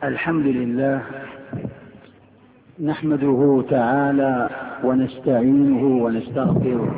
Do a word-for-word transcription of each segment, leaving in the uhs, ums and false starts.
الحمد لله نحمده تعالى ونستعينه ونستغفره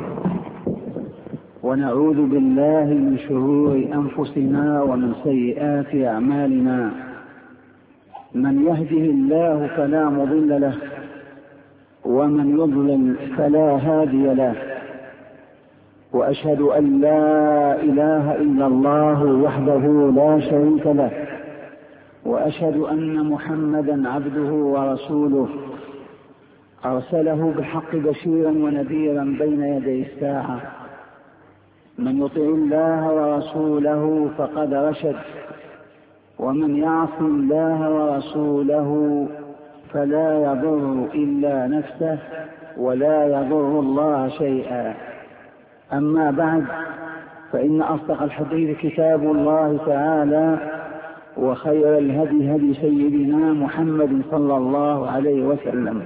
ونعوذ بالله من شرور أنفسنا ومن سيئات أعمالنا. من يهده الله فلا مضل له ومن يضلل فلا هادي له، وأشهد أن لا إله إلا الله وحده لا شريك له، وأشهد أن محمدا عبده ورسوله أرسله بالحق بشيرا ونذيرا بين يدي الساعة. من يطع الله ورسوله فقد رشد، ومن يعص الله ورسوله فلا يضر إلا نفسه ولا يضر الله شيئا. أما بعد، فإن أصدق الحديث كتاب الله تعالى، وخير الهدي هدي سيدنا محمد صلى الله عليه وسلم،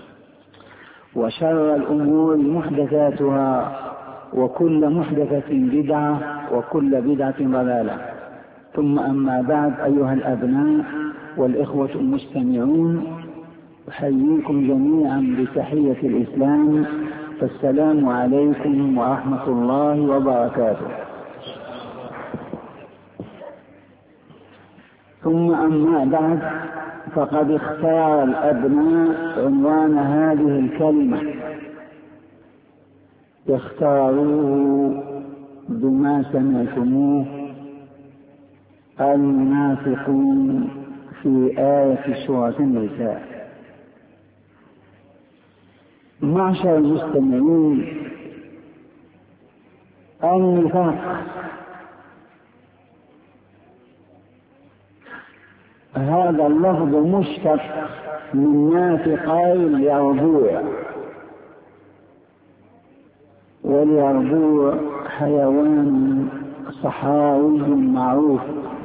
وشر الأمور محدثاتها، وكل محدثة بدعة، وكل بدعة ضلالة. ثم أما بعد، أيها الأبناء والإخوة المستمعون، أحييكم جميعا بتحية الإسلام، فالسلام عليكم ورحمة الله وبركاته. ثم أما بعد، فقد اختار الأبناء عنوان هذه الكلمة، اختاروه بما سمعتموه: المنافقون في آية سورة النساء. معشر المستمعين، النفاق هذا اللفظ مشتق من نافقي اليربوع، واليربوع حيوان صحراوي معروف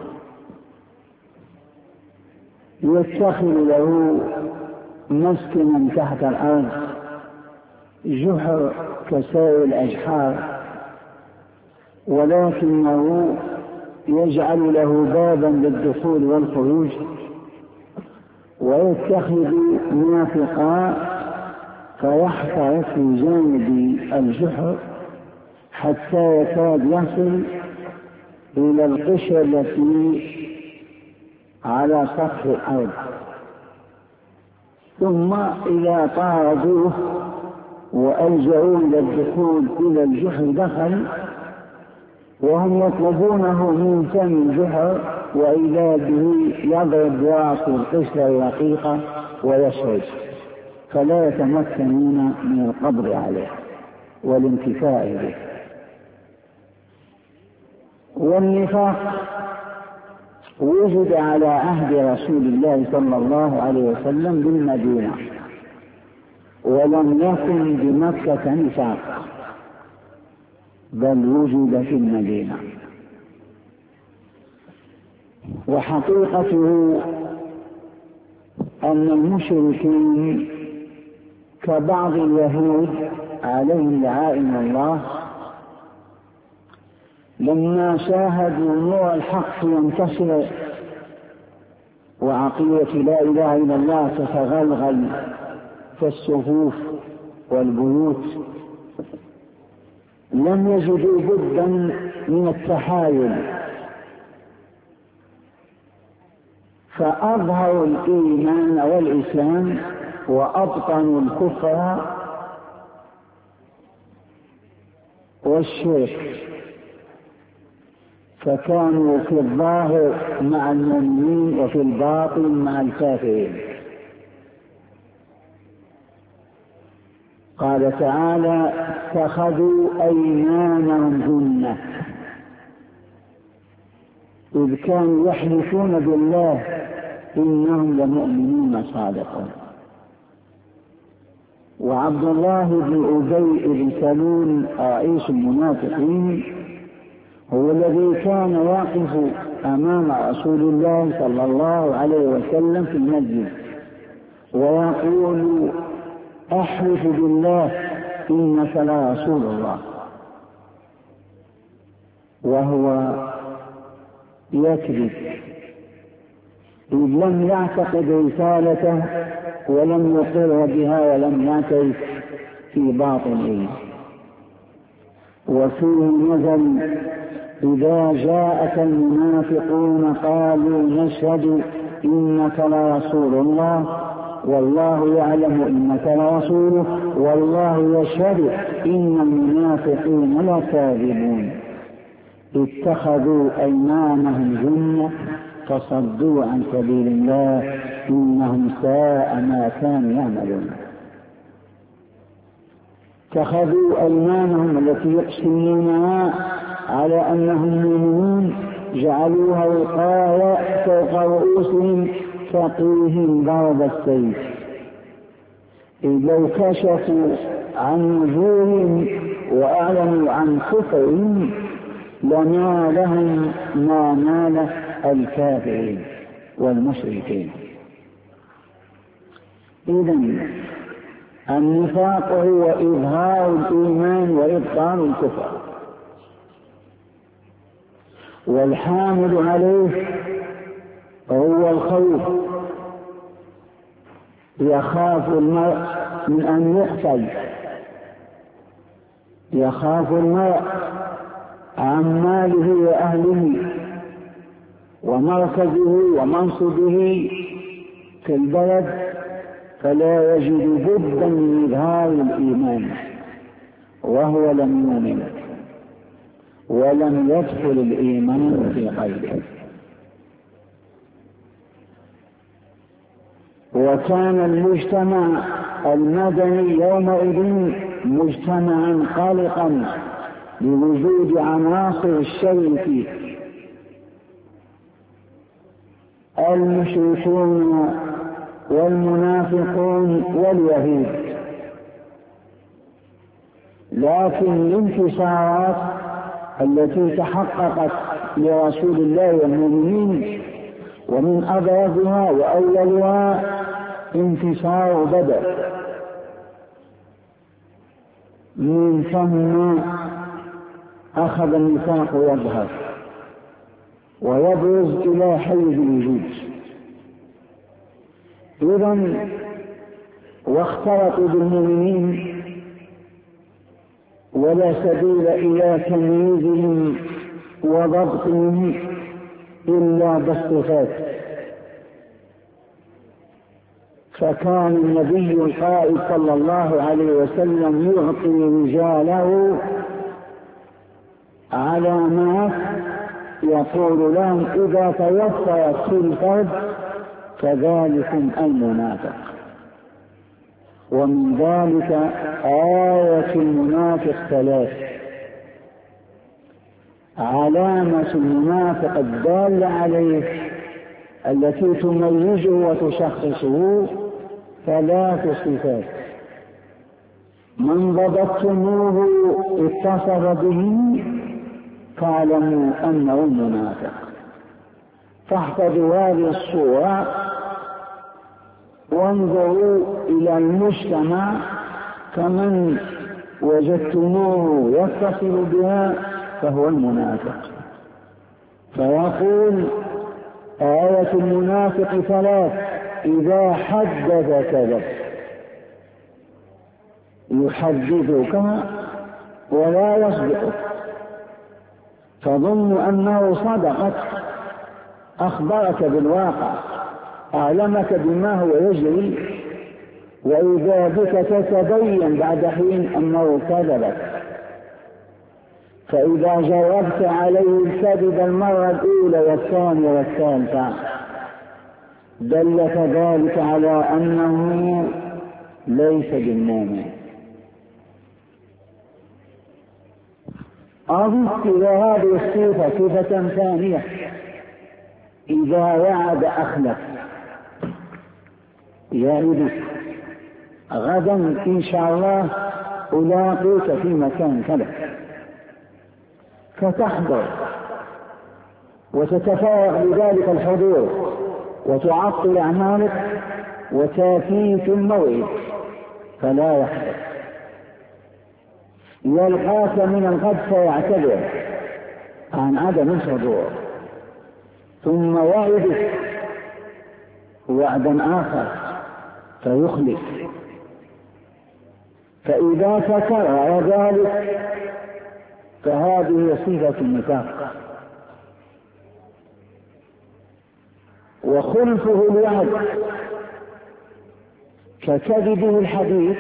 يتخذ له مسكنا تحت الأرض، جحر كسائر الأجحار، ولكنه يجعل له بابا للدخول والخروج، ويتخذ نافقا فيحفر في جانب الجحر حتى يكاد يصل إلى القشرة التي على سطح الأرض. ثم إذا طاردوه وألجأوا إلى الدخول إلى الجحر دخل، وهم يطلبونه من فم الجحر، وإذا به يضرب برأس القشرة الرقيقة ويشرد، فلا يتمكنون من القبض عليه والانتفاع به. والنفاق وجد على عهد رسول الله صلى الله عليه وسلم بالمدينة، ولم يكن بمكة نفاق، بل وجد في المدينة. وحقيقته أن المشركين كبعض اليهود عليهم لعائن الله، لما شاهدوا نور الحق ينتشر وعقيدة لا إله إلا الله تتغلغل في الصفوف والبيوت، لم يجدوا بدا من التحايل، فأظهروا الإيمان والإسلام وأبطنوا الكفر والشرك، فكانوا في الظاهر مع المؤمنين وفي الباطن مع الكافرين. قال تعالى: اتخذوا أيمانهم جنة، إذ كانوا يحلفون بالله إنهم لمؤمنون صادقون. وعبد الله بن أبي بن سلول رئيس المنافقين هو الذي كان واقف أمام رسول الله صلى الله عليه وسلم في المسجد ويقول: أحلف بالله إنك لرسول الله، وهو يكذب إذ لم يعتقد رسالته ولم يقر بها ولم يعترف في باطنه. وفيه نزل: إذا جاءك المنافقون قالوا نشهد إنك لرسول الله والله يعلم إنك لرسوله والله يشهد إن المنافقين لكاذبون اتخذوا أيمانهم جنة فصدوا عن سبيل الله إنهم ساء ما كانوا يعملون. اتخذوا أيمانهم التي يقسمونها على أنهم مؤمنون جعلوها وقاية فوق رؤوسهم تقيهم ضرب السيف. إذ لو كشفوا عن وجوههم وأعلنوا عن كفرهم لما لهم ما نال الكافرين والمشركين. إذن النفاق هو إظهار الإيمان وإبطال الكفر، والحامل عليه هو الخوف. يخاف المرء من أن يقتل، يخاف المرء عن ماله وأهله ومركزه ومنصبه في البلد، فلا يجد بدا من إظهار الإيمان وهو لم يؤمن ولم يدخل الإيمان في قلبه. وكان المجتمع المدني يومئذ مجتمعا قلقا لوجود عناصر الشر فيه: المشركون والمنافقون واليهود. لكن الانتصارات التي تحققت لرسول الله والمؤمنين ومن أبرزها وأولها انتصار بدر، من ثم أخذ النفاق يظهر ويبرز إلى حيز الوجود. إذن واختلطوا بالمؤمنين ولا سبيل إلى تمييزهم وضبطهم إلا بالصفات. فكان النبي القائد صلى الله عليه وسلم يعطي رجاله علامات يقول لهم: إذا توفرت في الفرد فذلكم المنافق. ومن ذلك آية المنافق ثلاث: علامة المنافق الدالة عليه التي تميزه وتشخصه ثلاث صفات: من ضبطتموه اتصف به فاعلموا أنه منافق. فاحفظوا هذه الصورة وانظروا إلى المجتمع، فمن وجدتموه يتصل بها فهو المنافق. فيقول آية المنافق ثلاث: إذا حدث كذب، يحدثك ولا يصدقك، تظن أنه صدقك، أخبرك بالواقع، أعلمك بما هو يجري، وإذا بك تتبين بعد حين أنه كذبك. فإذا جربت عليه الكذب المرة الأولى والثانية والثالثة دلت ذلك على أنه ليس بالمؤمن. أضف إلى هذه الصفة صفة ثانية: إذا وعد أخلف. يعدك: غدا إن شاء الله ألاقيك في مكان كذا، فتحضر وتتفرغ لذلك الحضور وتعطل أعمالك وتأتي في الموعد فلا يحدث. يلقاك من الغد فيعتذر عن عدم الحضور، ثم يعدك وعدا آخر فيخلف. فإذا تكرر ذلك فهذه صفة النفاق. وخلفه الوعد ككذبه الحديث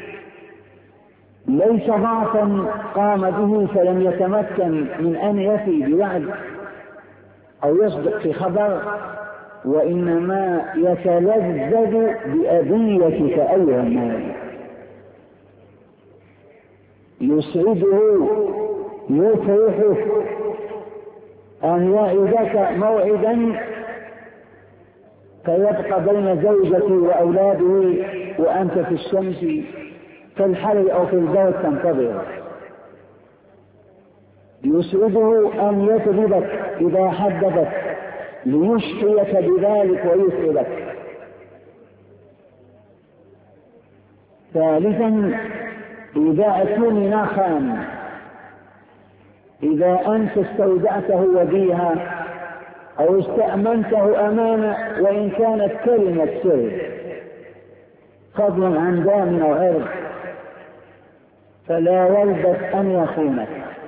ليس ضعفا قام به فلم يتمكن من أن يفي بوعد أو يصدق في خبر، وإنما يتلذذ بأذيتك أيها الناس، يسعده يفرحه أن يعدك موعدا فيبقى بين زوجته وأولاده وأنت في الشمس في الحر أو في البرد تنتظر. يسعده أن يكذبك إذا حدثك ليشقيك بذلك ويسعدك. ثالثا إذا اؤتمن خان، إذا أنت استودعته وديها أو استأمنته أمانة وإن كانت كلمة سر فضلا عن دام أو عرض فلا يلبث أن يخونك،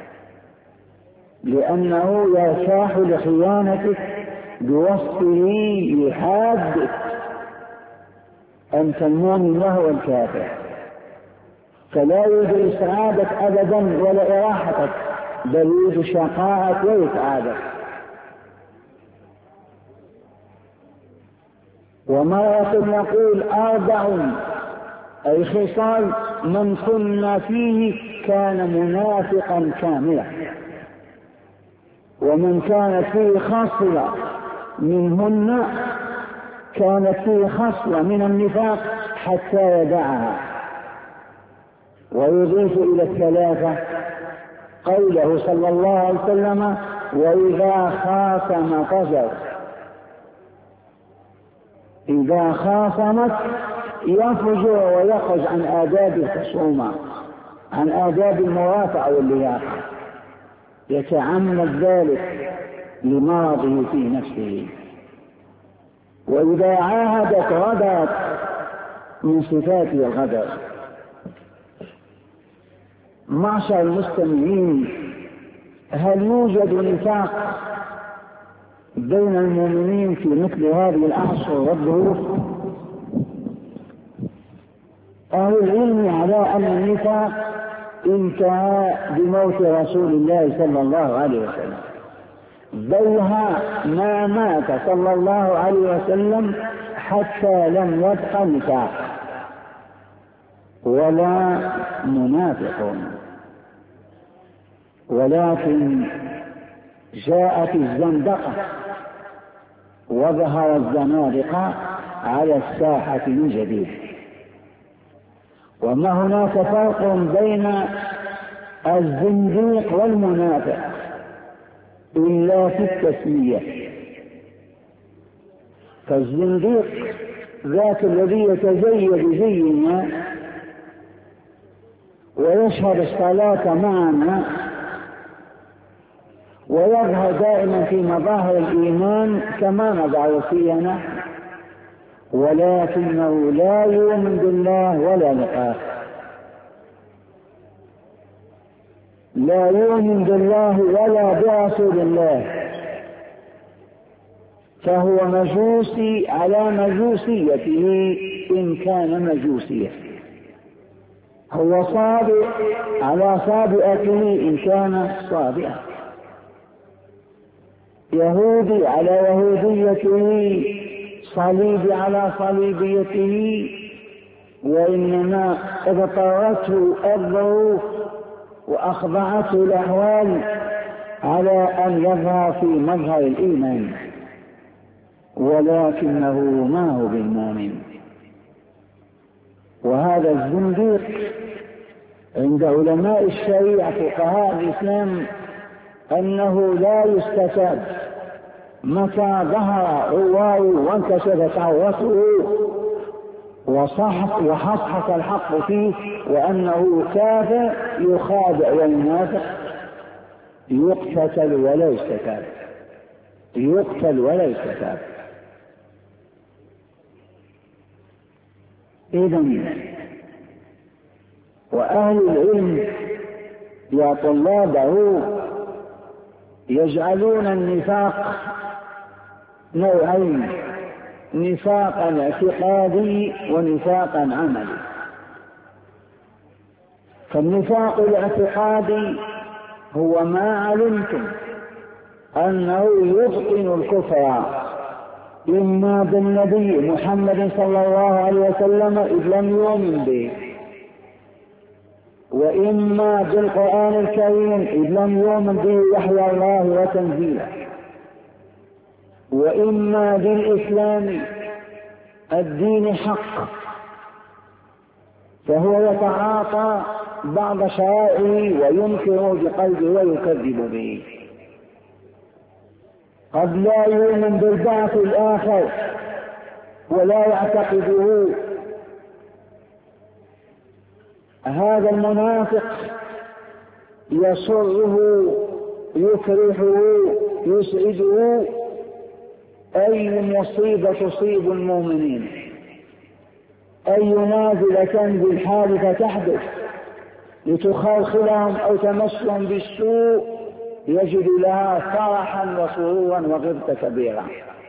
لأنه يرتاح لخيانتك بوصفه يحادك أنت المؤمن وهو الكافر، فلا يريد إسعادك أبدا ولا إراحتك، بل يريد شقاءك وإسعادك. ومرة نقول أربع أي خصال من كنا فيه كان منافقا كاملا، ومن كانت فيه خصلة منهن كانت فيه خصلة من النفاق حتى يدعها. ويضيف إلى الثلاثة قوله صلى الله عليه وسلم وإذا خاصم فجر. إذا خاصمت يفجر ويخرج عن آداب الخصومة، عن آداب الموافقة واللياقة، يتعمد ذلك لمرضه في نفسه. وإذا عاهدت غدرت من صفاته الغدر. معشر المستمعين، هل يوجد نفاق بين المؤمنين في مثل هذه الأعصر والظروف؟ أهل العلم على أن النفاق انتهى بموت رسول الله صلى الله عليه وسلم، بل ما مات صلى الله عليه وسلم حتى لم يبق نفاق ولا منافقون، ولكن جاءت الزندقة وظهر الزنادقة على الساحة من جديد. وما هناك فرق بين الزنديق والمنافق إلا في التسمية. فالزنديق ذاك الذي يتزيد زينا ويشهد الصلاة معنا ويظهر دائما في مظاهر الإيمان كما نظهر فينا، ولكنه لا يؤمن بالله ولا بالآخرة، لا يؤمن بالله ولا برسول الله، فهو مجوسي على مجوسيته إن كان مجوسيا، هو صابئ على صابئته إن كان صابئا، يهودي على يهوديته، صليبي على صليبيته، وإنما اضطرته الظروف وأخضعته الأحوال على أن يظهر في مظهر الإيمان، ولكنه ما هو بالمؤمن. وهذا الزنديق عند علماء الشريعة فقهاء الإسلام أنه لا يستتاب متى ظهر عواره وانكشفت عورته وصحح وحصحص الحق فيه وأنه كافر يخادع وينافق، يقتل ولا يستتاب، يقتل ولا يستتاب. إذن وأهل العلم يا طلابه يجعلون النفاق نوعين: نفاقا اعتقادي ونفاقا عملي. فالنفاق الاعتقادي هو ما علمتم أنه يبطن الكفر إما بالنبي محمد صلى الله عليه وسلم إذ لم يؤمن به، وإما بالقرآن الكريم إذ لم يؤمن به وحي الله وتنزيله، وإما بالإسلام الدين حق، فهو يتعاطى بعض شرائعه وينكر بقلبه ويكذب به. قد لا يؤمن بالبعث الآخر ولا يعتقده. هذا المنافق يسره يفرحه يسعده أي مصيبة تصيب المؤمنين، أي نازلة تنزل حادثة تحدث لتخلخلهم أو تمسهم بالسوء يجد لها فرحا وسرورا وغبطة كبيرة.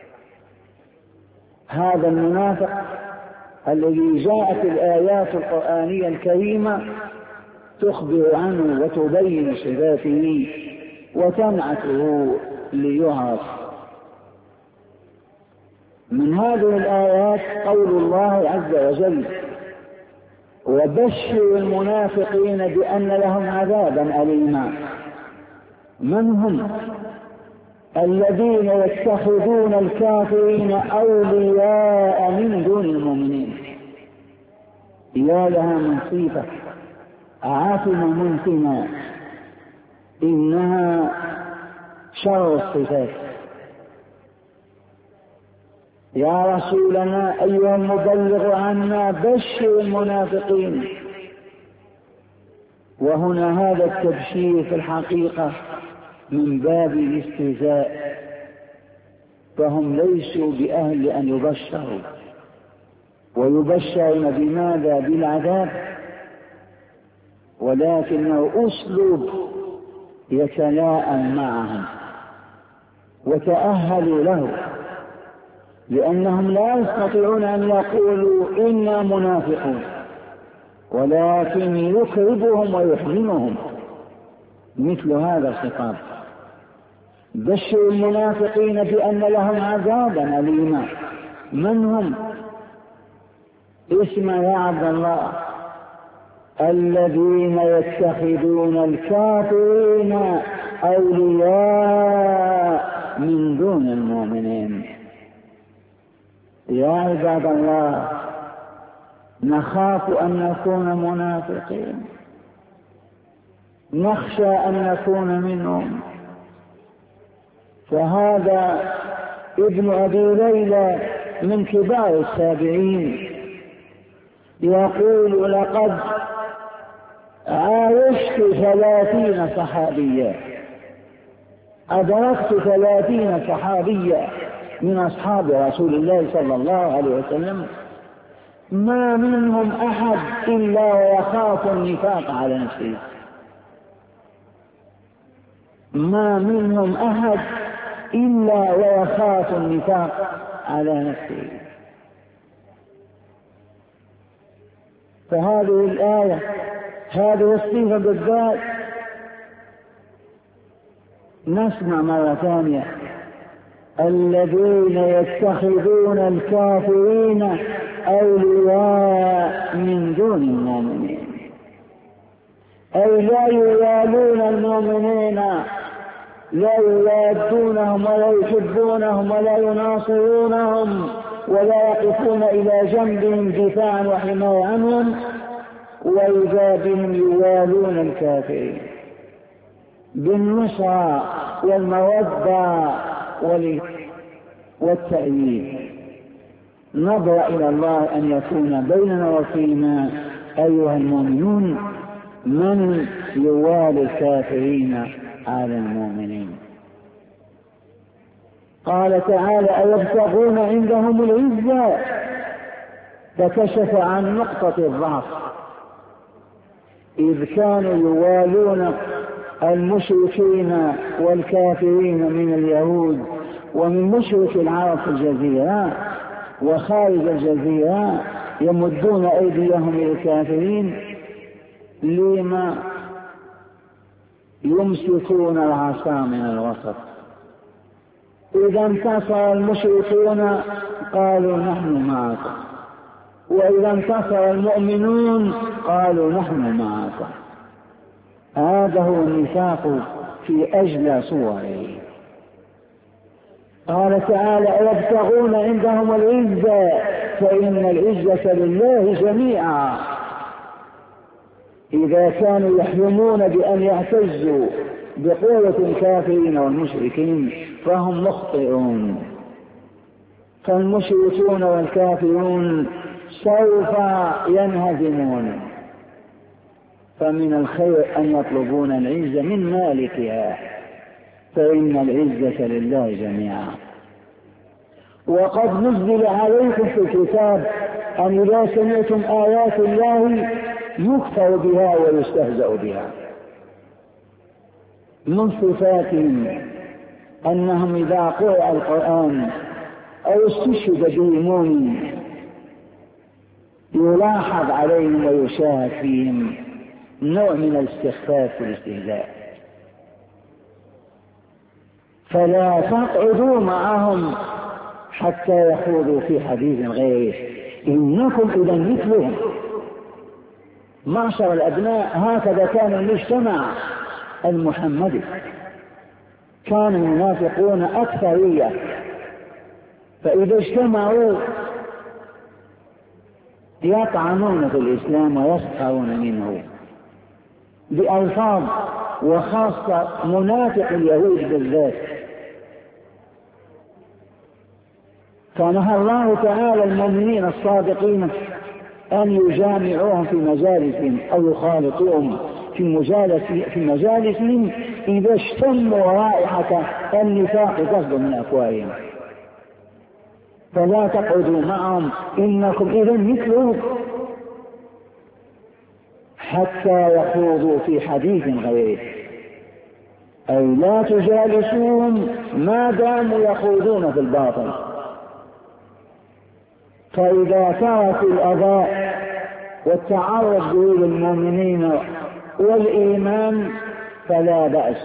هذا المنافق الذي جاءت الآيات القرآنية الكريمة تخبر عنه وتبين صفاته وتنعته ليعرف. من هذه الآيات قول الله عز وجل: وبشر المنافقين بأن لهم عذابا أليما. من هم؟ الذين يتخذون الكافرين أولياء من دون المؤمنين. يا لها من صفة عاتمة منتنة، إنها شر الصفات. يا رسولنا أيها المبلغ عنا بشر المنافقين. وهنا هذا التبشير في الحقيقة من باب الاستهزاء، فهم ليسوا بأهل أن يبشروا، ويبشرون بماذا؟ بالعذاب، ولكنه أسلوب يتلائم معهم وتأهلوا له، لأنهم لا يستطيعون أن يقولوا إنا منافقون، ولكن يكربهم ويحزنهم مثل هذا الخطاب: بشر المنافقين بأن لهم عذابا أليما. من هم؟ اسمع يا عبد الله: الذين يتخذون الكافرين أولياء من دون المؤمنين. يا عباد الله، نخاف أن نكون منافقين، نخشى أن نكون منهم. فهذا ابن أبي ليلى من كبار التابعين يقول: لقد عايشت ثلاثين صحابيا، أدركت ثلاثين صحابيا من أصحاب رسول الله صلى الله عليه وسلم، ما منهم أحد إلا ويخاف النفاق على نفسه، ما منهم أحد إلا ويخاف النفاق على نفسه. فهذه الآية، هذه الصفة بالذات، نسمع مرة ثانية: الذين يتخذون الكافرين أولياء من دون المؤمنين، أي لا يوالون المؤمنين، لا يوادونهم ولا يحبونهم ولا يناصرونهم ولا يقفون إلى جنبهم دفاعا وحماية عنهم، وإذا بهم يوالون الكافرين بالنصرة والمودة والتأييد. نظر إلى الله أن يكون بيننا وفينا أيها المؤمنون من يوالي الكافرين على المؤمنين. قال تعالى: أيبتغون عندهم العزة فكشف عن نقطة الضعف، إذ كانوا يوالون المشركين والكافرين من اليهود ومن مشرك العرب في الجزيرة وخارج الجزيرة، يمدون أيديهم إلى الكافرين لما يمسكون العصا من الوسط. إذا انتصر المشركون قالوا نحن معكم، وإذا انتصر المؤمنون قالوا نحن معكم. هذا هو النفاق في أجلى صوره. قال تعالى يبتغون عندهم العزة فإن العزة لله جميعا. إذا كانوا يحلمون بأن يعتزوا بقوة الكافرين والمشركين فهم مخطئون، فالمشركون والكافرون سوف ينهزمون، فمن الخير أن يطلبون العزة من مالكها، فإن العزة لله جميعا. وقد نزل عليكم في الكتاب أن إذا سمعتم آيات الله يكفر بها ويستهزأ بها. من صفاتهم أنهم إذا قرأ القرآن أو استشهد بإيمان يلاحظ عليهم ويشاهد فيهم نوع من الاستخفاف والاستهزاء، فلا تقعدوا معهم حتى يخوضوا في حديث غيره إنكم إذا مثلهم. معشر الأبناء، هكذا كان المجتمع المحمدي، كان المنافقون أكثرية، فإذا اجتمعوا يطعنون في الإسلام ويسخرون منه بألفاظ، وخاصة منافق اليهود بالذات. فنهى الله تعالى المؤمنين الصادقين أن يجامعوهم في مجالسهم أو يخالطوهم في مجالس في مجالسهم إذا اشتموا رائحة النفاق تصدر من أفواههم. فلا تقعدوا معهم إنكم إذا مثلهم حتى يخوضوا في حديث غيره، أي لا تجالسوهم ما داموا يخوضون في الباطل. فإذا تركوا الأذى والتعرض به للمؤمنين والإيمان فلا بأس،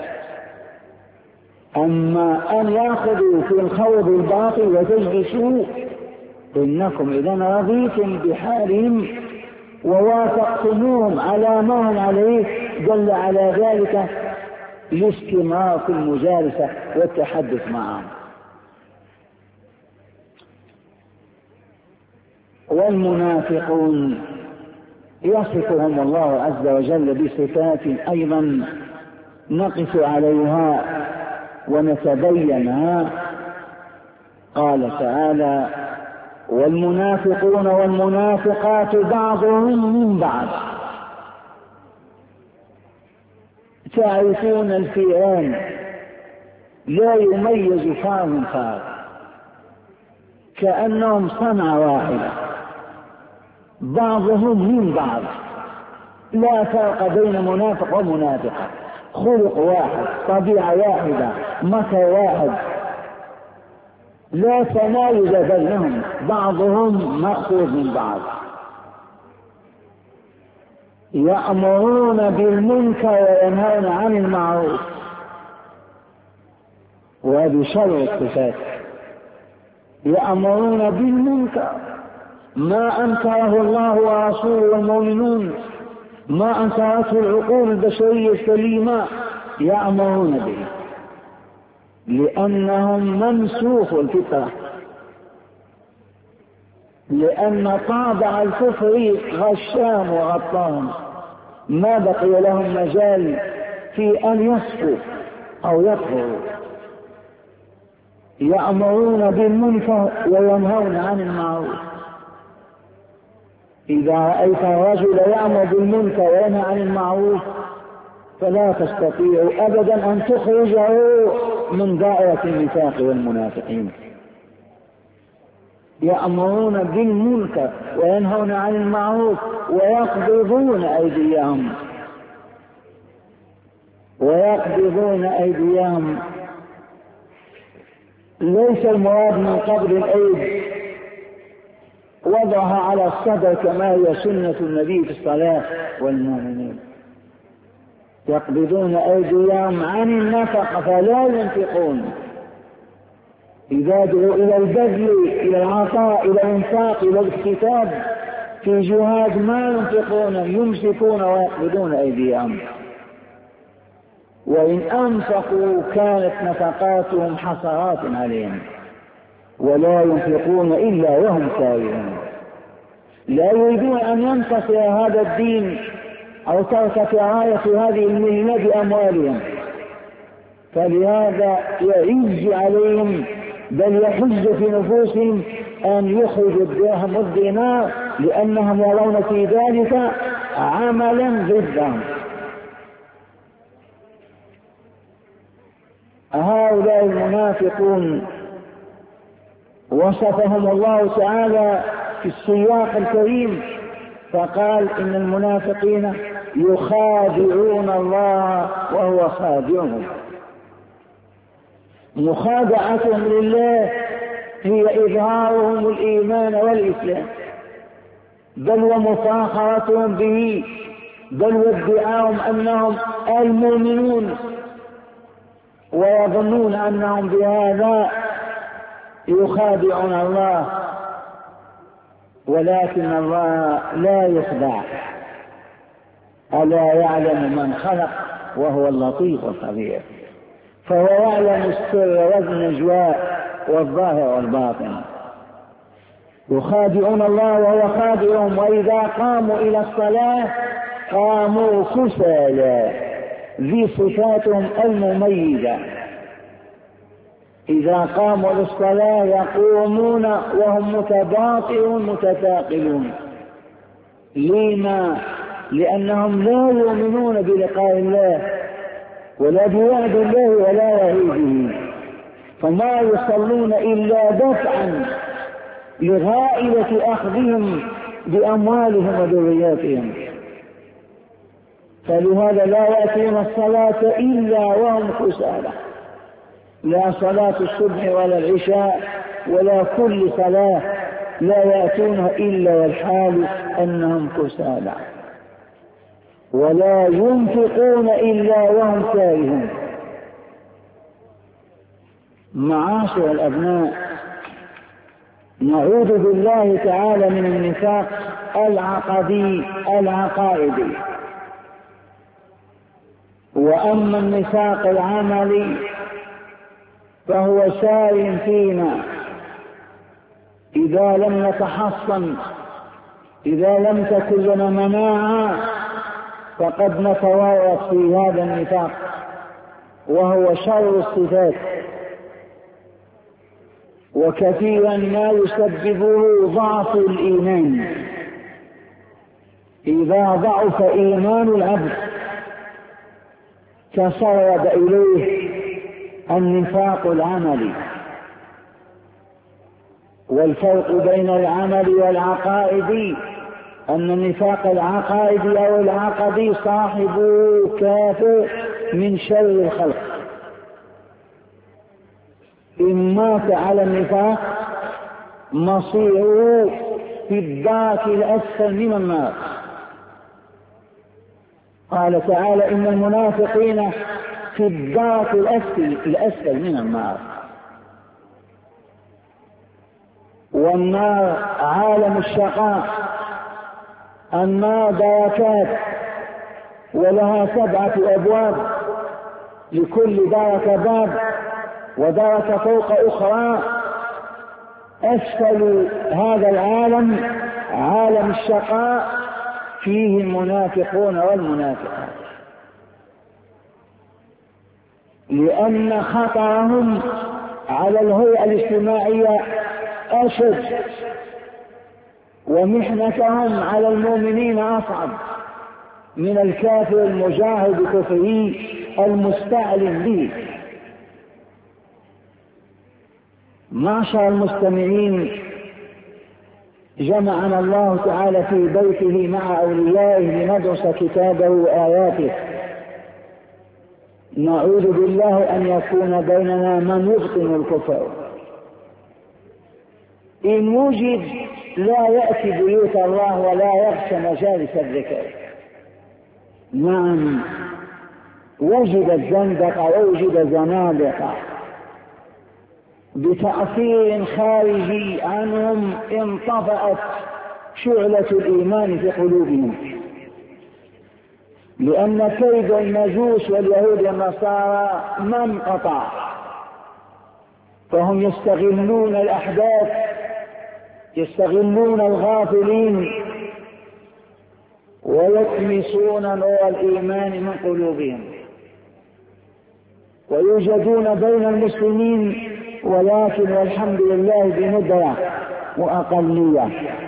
أما أن يأخذوا في الخوض الباطل وتجلسوا إنكم إذا رضيتم بحالهم ووافقتموهم على ما هم عليه، دل على ذلك الاستمرار في المجالسة والتحدث معهم. والمنافقون يصفهم الله عز وجل بصفات أيضا نقف عليها ونتبينها. قال تعالى والمنافقون والمنافقات بعضهم من بعض تعرفون الفئران لا يميز فاهم فاهم كأنهم صنعة واحدة، بعضهم من بعض، لا فرق بين منافق ومنافقة، خلق واحد، طبيعة واحدة، مكر واحد، لا تمايز بينهم، بعضهم مأخوذ من بعض. يأمرون بالمنكر وينهون عن المعروف، وهذه شر الصفات. يأمرون بالمنكر ما أنكره الله ورسوله والمؤمنون، ما أنكرته العقول البشرية السليمة، يأمرون به لأنهم ممسوخ الفطرة، لأن طابع الكفر غشام وغطاهم، ما بقي لهم مجال في أن يصفوا أو يطهروا. يأمرون بالمنكر وينهون عن المعروف. إذا رأيت الرجل يأمر بالمنكر وينهى عن المعروف فلا تستطيع أبدا أن تخرجه من دائرة النفاق والمنافقين، يأمرون بالمنكر وينهون عن المعروف ويقبضون أيديهم ويقبضون أيديهم. ليس المراد من قبض الأيد وضعها على الصدر كما هي سنة النبي في الصلاة والمؤمنين. يقبضون أيديهم عن النفقة فلا ينفقون. إذا دعوا إلى البذل إلى العطاء إلى الإنفاق إلى الاكتتاب في جهاد ما ينفقون، يمسكون ويقبضون أيديهم. وإن أنفقوا كانت نفقاتهم حسرات عليهم ولا ينفقون إلا وهم كارهون. لا يريدون أن ينتصر هذا الدين أو ترك راية هذه المهنة بأموالهم، فلهذا يعز عليهم بل يحز في نفوسهم أن يخرجوا الدرهم والدينار لأنهم يرون في ذلك عملا ضدهم. هؤلاء المنافقون وصفهم الله تعالى في السياق الكريم فقال إن المنافقين يخادعون الله وهو خادعهم. مخادعتهم لله هي إظهارهم الإيمان والإسلام، بل ومفاخرتهم به، بل وادعاهم أنهم المؤمنون ويظنون أنهم بهذا يخادعون الله، ولكن الله لا يخدع. ألا يعلم من خلق وهو اللطيف الخبير، فهو يعلم السر والنجوى والظاهر والباطن. يخادعون الله وهو خادعهم، وإذا قاموا إلى الصلاة قاموا كسالى، ذي صفاتهم المميزة. إذا قاموا للصلاة يقومون وهم متباطئون متثاقلون. لما؟ لأنهم لا يؤمنون بلقاء الله ولا بوعد الله ولا وعيده، فما يصلون إلا دفعا لغائلة أخذهم بأموالهم وذرياتهم. فلهذا لا يأتون الصلاة إلا وهم كسالى، لا صلاة الصبح ولا العشاء ولا كل صلاة لا يأتونها إلا والحال أنهم كسالى، ولا ينفقون إلا وهم كارهون. معاشر الأبناء، نعوذ بالله تعالى من النفاق العقدي العقائدي. وأما النفاق العملي فهو سار فينا إذا لم نتحصن، إذا لم تكن لنا مناعة فقد نتورط في هذا النفاق، وهو شر الصفات، وكثيرا ما يسببه ضعف الإيمان. إذا ضعف إيمان العبد تسرب إليه النفاق العملي. والفرق بين العمل والعقائد أن النفاق العقائدي أو العقدي صاحبه كافر من شر الخلق، إن مات على النفاق مصيره في الدرك الأسفل من النار. قال تعالى إن المنافقين في الدرك الأسفل, الأسفل من النار. والنار عالم الشقاء، النار دركات ولها سبعة أبواب، لكل دركة باب ودركة فوق أخرى. أسفل هذا العالم عالم الشقاء فيه المنافقون والمنافقات، لأن خطرهم على الهيئة الاجتماعية أشد، ومحنتهم على المؤمنين أصعب من الكافر المجاهد بكفره المستعلم به. معشر المستمعين، جمعنا الله تعالى في بيته مع أوليائه لندرس كتابه وآياته. نعوذ بالله أن يكون بيننا من يبطن الكفر. إن وجد لا يأتي بيوت الله ولا يغشى مجالس الذكر. نعم، وجد الزندقة ووجد زنادقة بتأثير خارجي عنهم انطفأت شعلة الإيمان في قلوبهم، لأن كيد المجوس واليهود والنصارى ما انقطع، فهم يستغلون الأحداث، يستغلون الغافلين، ويطمسون نور الإيمان من قلوبهم، ويوجدون بين المسلمين ولكن والحمد لله بندرة وأقلية،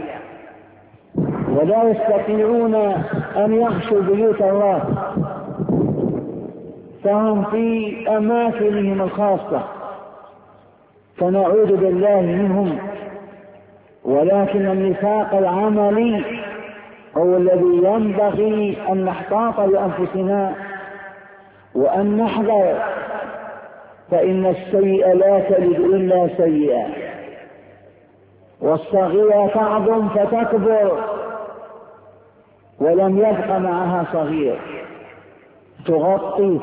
ولا يستطيعون أن يخشوا بيوت الله، فهم في أماكنهم الخاصة، فنعوذ بالله منهم. ولكن النفاق العملي هو الذي ينبغي أن نحتاط بأنفسنا وأن نحذر، فإن السيئة لا تلد إلا سيئة، والصغيرة تعظم فتكبر ولم يبق معها صغير تغطي.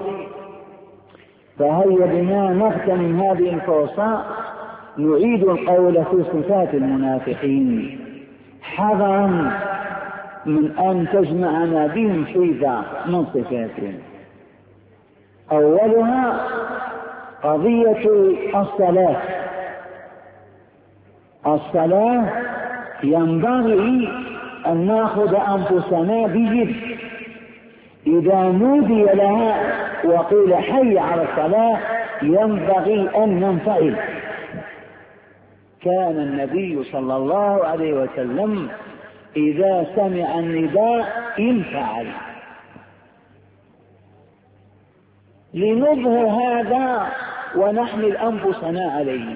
فهيا بنا نغتنم هذه الفرصة نعيد القول في صفات المنافقين حذرا من أن تجمعنا بهم صفة من صفاتهم. أولها قضية الصلاة. الصلاة ينبغي أن نأخذ أنفسنا بجد. إذا نودي لها وقيل حي على الصلاة ينبغي أن ننفعل. كان النبي صلى الله عليه وسلم إذا سمع النداء انفعل. لنظهر هذا ونحمل أنفسنا عليه،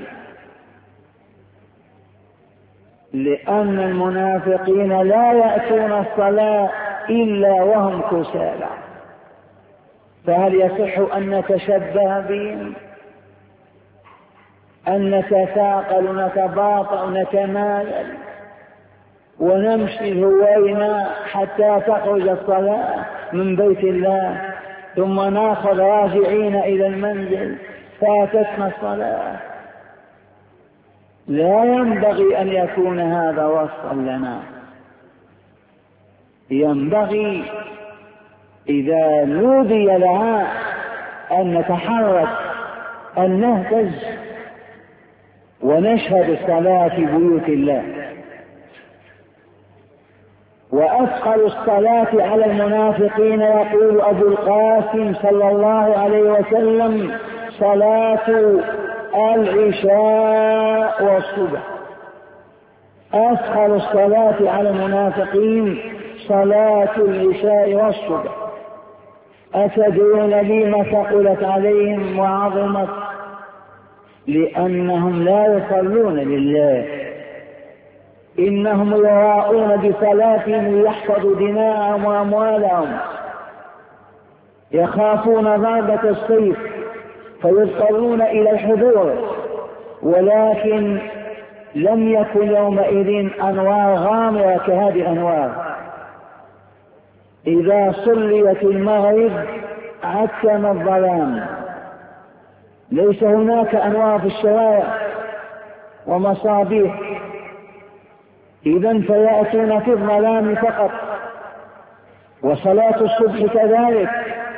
لأن المنافقين لا يأتون الصلاة إلا وهم كسالى. فهل يصح أن نتشبه بهم، أن نتثاقل نتباطأ نتمايل ونمشي هوينا حتى تخرج الصلاة من بيت الله ثم ناخذ راجعين إلى المنزل فاتتنا الصلاة؟ لا ينبغي أن يكون هذا وصفا لنا. ينبغي إذا نودي لها أن نتحرك، أن نهتز ونشهد الصلاة في بيوت الله. وأثقل الصلاة على المنافقين يقول أبو القاسم صلى الله عليه وسلم صلاة العشاء والصبح. أثقل الصلاة على المنافقين صلاة العشاء والصبح. أتدرون لما ثقلت عليهم وعظمت؟ لأنهم لا يصلون لله، إنهم يراءون بصلاتهم ليحفظوا دماءهم وأموالهم، يخافون ضربة السيف فيضطرون إلى الحضور، ولكن لم يكن يومئذ أنوار غامرة كهذه الأنوار. إذا صليت المغرب عتم الظلام، ليس هناك أنوار في الشوارع ومصابيح، إذن فيأتون في الظلام فقط. وصلاة الصبح كذلك،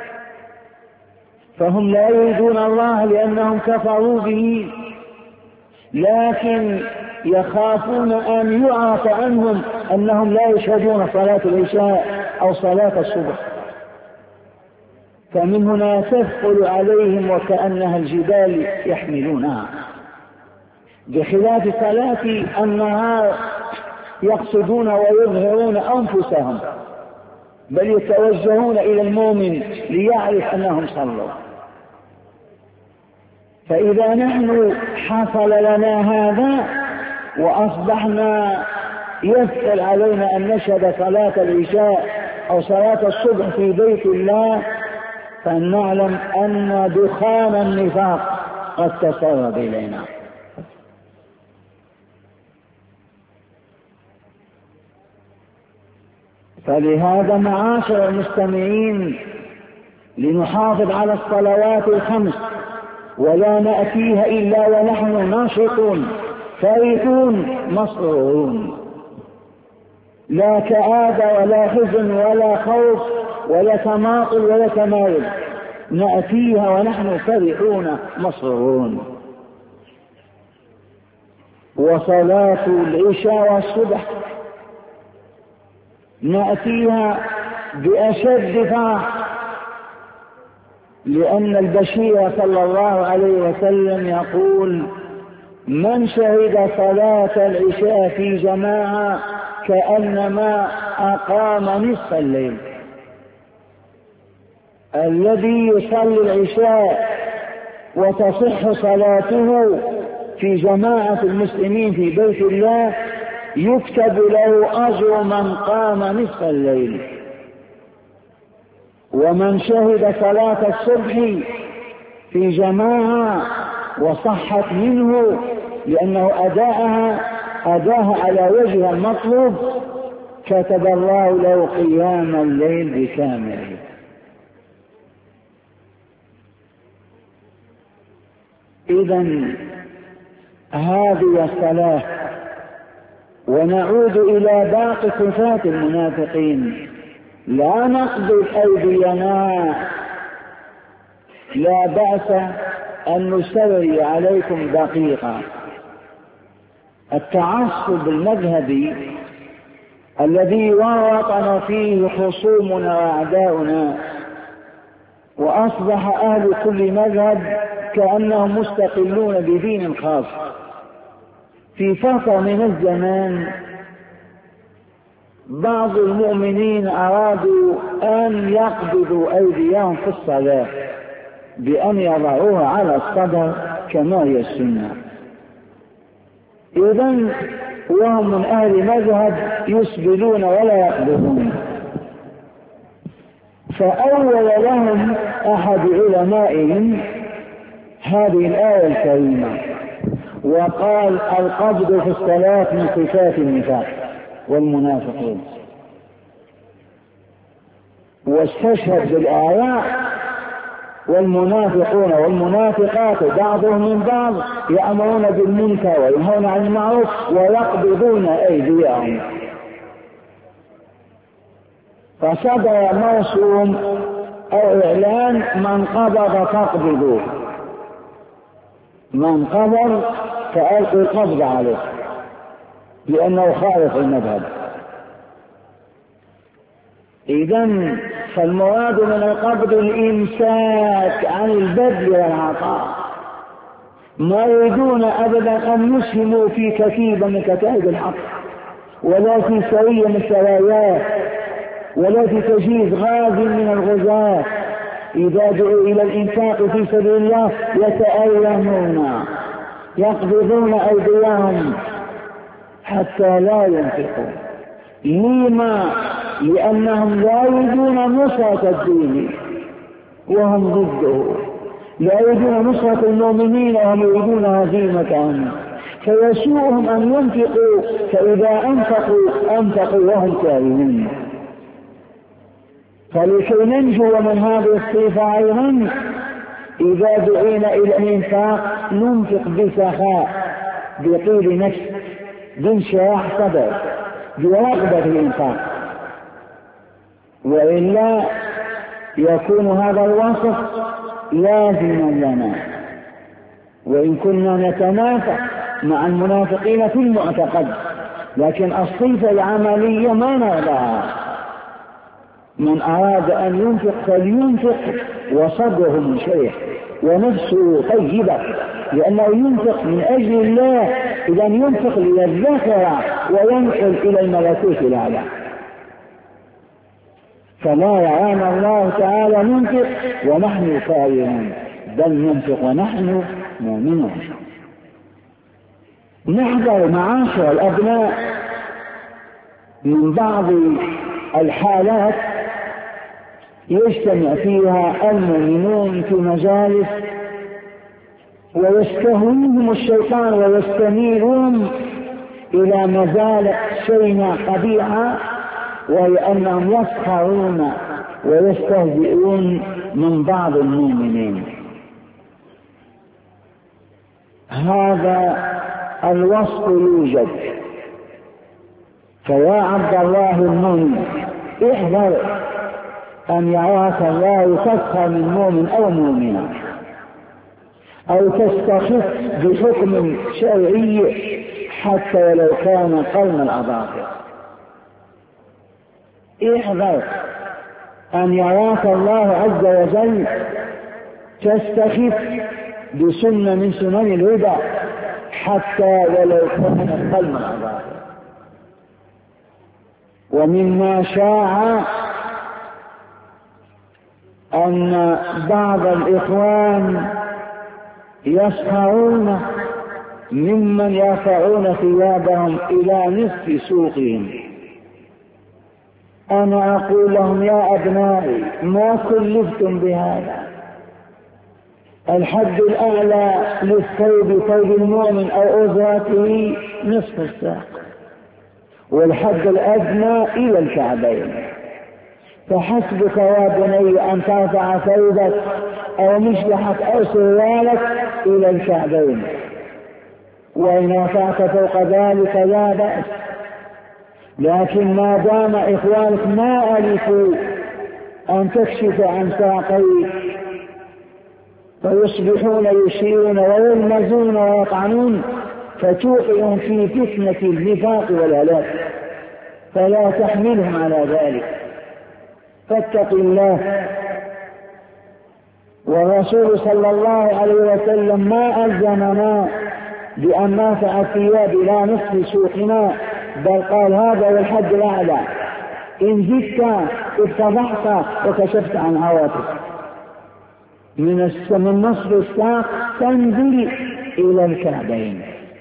فهم لا يريدون الله لأنهم كفروا به، لكن يخافون أن يعرف عنهم أنهم لا يشهدون صلاة العشاء أو صلاة الصبح، فمن هنا تثقل عليهم وكأنها الجبال يحملونها. بخلاف صلاة النهار يقصدون ويظهرون أنفسهم، بل يتوجهون إلى المؤمن ليعرف أنهم صلوا. فإذا نحن حصل لنا هذا وأصبحنا يسهل علينا أن نشهد صلاة العشاء أو صلاة الصبح في بيت الله، فنعلم أن دخان النفاق قد تسرب إلينا. فلهذا معاشر المستمعين لنحافظ على الصلوات الخمس، ولا نأتيها إلا ونحن ناشطون فرحون مسرورون، لا كآبة ولا حزن ولا خوف ولا تماطل ولا تمايل، نأتيها ونحن فرحون مسرورون. وصلاة العشاء والصبح نأتيها بأشد فرح، لأن البشير صلى الله عليه وسلم يقول: من شهد صلاة العشاء في جماعة كأنما أقام نصف الليل. الذي يصلي العشاء وتصح صلاته في جماعة المسلمين في بيت الله يكتب له أجر من قام نصف الليل. ومن شهد صلاة الصبح في جماعة وصحت منه لأنه أداءها أداها على وجه المطلوب كتب الله له قيام الليل بكامله. إذن هذه الصلاة. ونعود إلى باقي صفات المنافقين: لا نقبض أيدينا، لا بأس أن نسري عليكم دقيقة. التعصب المذهبي الذي ورطنا فيه خصومنا وأعداؤنا، وأصبح أهل كل مذهب كأنهم مستقلون بدين خاص. في فترة من الزمان بعض المؤمنين أرادوا أن يقبضوا أيديهم في الصلاة بأن يضعوها على الصدر كما هي السنة. إذن وهم من أهل مذهب يسبلون ولا يقبضون. فأول لهم أحد علمائهم هذه الآية الكريمة وقال: القبض في الصلاة من صفات النفاق والمنافقين. واستشهد بالآيات: والمنافقون والمنافقات بعضهم من بعض يأمرون بالمنكر وينهون عن المعروف ويقبضون أيديهم. فصدر موسوم أو إعلان: من قبض فاقبضوه، من قبض فألقوا القبض عليه، لأنه خالف المذهب. إذن فالمراد من القبض الإمساك عن البذل والعطاء. ما يريدون أبدا أن يسهموا في كتيبة من كتائب الحق، ولا في سرية من سراياه، ولا في تجهيز غاز من الغزاة. إذا دعوا إلى الإنفاق في سبيل الله يتألمون، يقبضون أيديهم حتى لا ينفقوا. لما؟ لأنهم لا يريدون نصرة الدين وهم ضده، لا يريدون نصرة المؤمنين وهم يريدون هزيمتهم، فيسوءهم أن ينفقوا، فإذا أنفقوا أنفقوا وهم كارهون. فلكي ننجو من هذه الصفة أيضا إذا دعينا إلى الإنفاق ننفق بسخاء، بطيب نفس، بانشراح صدر، برغبة الإنفاق، وإلا يكون هذا الوصف لازما لنا. وإن كنا نتنافى مع المنافقين في المعتقد، لكن الصفة العملية ما نرضاها. من أراد أن ينفق فلينفق وصدره منشرح ونفسه طيبة، لأنه ينفق من أجل الله، إذا ينفق ليذكر وينقل إلى الملكوت الأعلى. فلا يرانا الله تعالى ننفق ونحن كارهون، بل ننفق ونحن مؤمنون. نحذر معاشر الأبناء من بعض الحالات يجتمع فيها المؤمنون في مجالس ويستهويهم الشيطان ويستميلون إلى مزالة شينة قبيحة، ولأنهم يسخرون ويستهزئون من بعض المؤمنين. هذا الوصف يوجد. فيا عبد الله المؤمن احذر أن يراك الله تسخر من مؤمن أو مؤمنة، أو تستخف بحكم شرعي حتى ولو كان قرن الأظافر. احذر أن يراك الله عز وجل تستخف بسنة من سنن الهدى حتى ولو كان قرن الأظافر. ومما شاع أن بعض الإخوان يسخرون ممن يرفعون ثيابهم إلى نصف سوقهم. أنا أقول لهم يا أبنائي ما كلفتم بهذا. الحد الأعلى للثوب ثوب المؤمن أو أزرته نصف الساق، والحد الأدنى إلى الكعبين. فحسبك يا بني أن ترفع ثوبك أو مشلحك أو سروالك إلى الكعبين، وإن رفعت فوق ذلك لا بأس. لكن ما دام إخوانك ما ألفوا أن تكشف عن ساقيك فيصبحون يشيرون ويلمزون ويطعنون، فتوقعهم في فتنة النفاق والهلاك، فلا تحملهم على ذلك. فاتق الله. والرسول صلى الله عليه وسلم ما ألزمنا بأن نرفع الثياب إلى نصف سوقنا، بل قال هذا هو الحد الأعلى. إن زدت اتضحت وكشفت عن عورتك من من نصف الساق تنزل إلى الكعبين.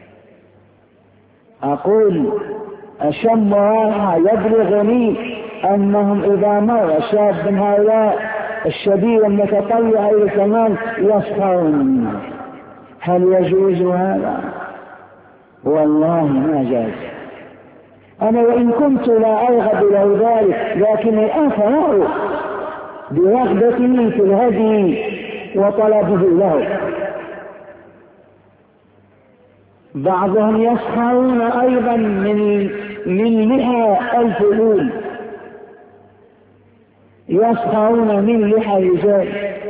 أقول أشم رائحة يبلغني أنهم إذا مر شاب من هؤلاء الشبيب المتطلع إلى الكمال يسخرون منه. هل يجوز هذا؟ والله ما جاز. أنا وإن كنت لا أرغب له ذلك، لكني أفرح برغبتي في الهدي وطلبه له. بعضهم يسخرون أيضا من من لحى الفلول، يسخرون من لحى الرجال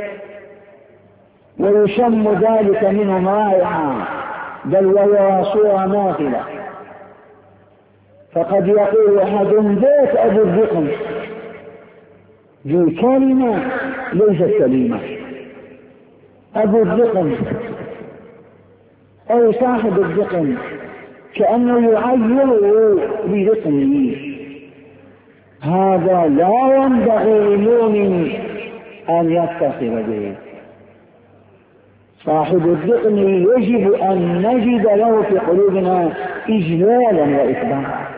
ويشم ذلك منهم رائحة، بل ويرى صورة ماثلة. فقد يقول أحدهم ذات أبو الذقن ذي كلمة ليست كلمة. أبو الذقن أو صاحب الذقن كأنه يعيره بذقنه. هذا لا ينبغي لمؤمن أن يتصل به. صاحب الذقن يجب أن نجد له في قلوبنا إجلالا وإكبارا.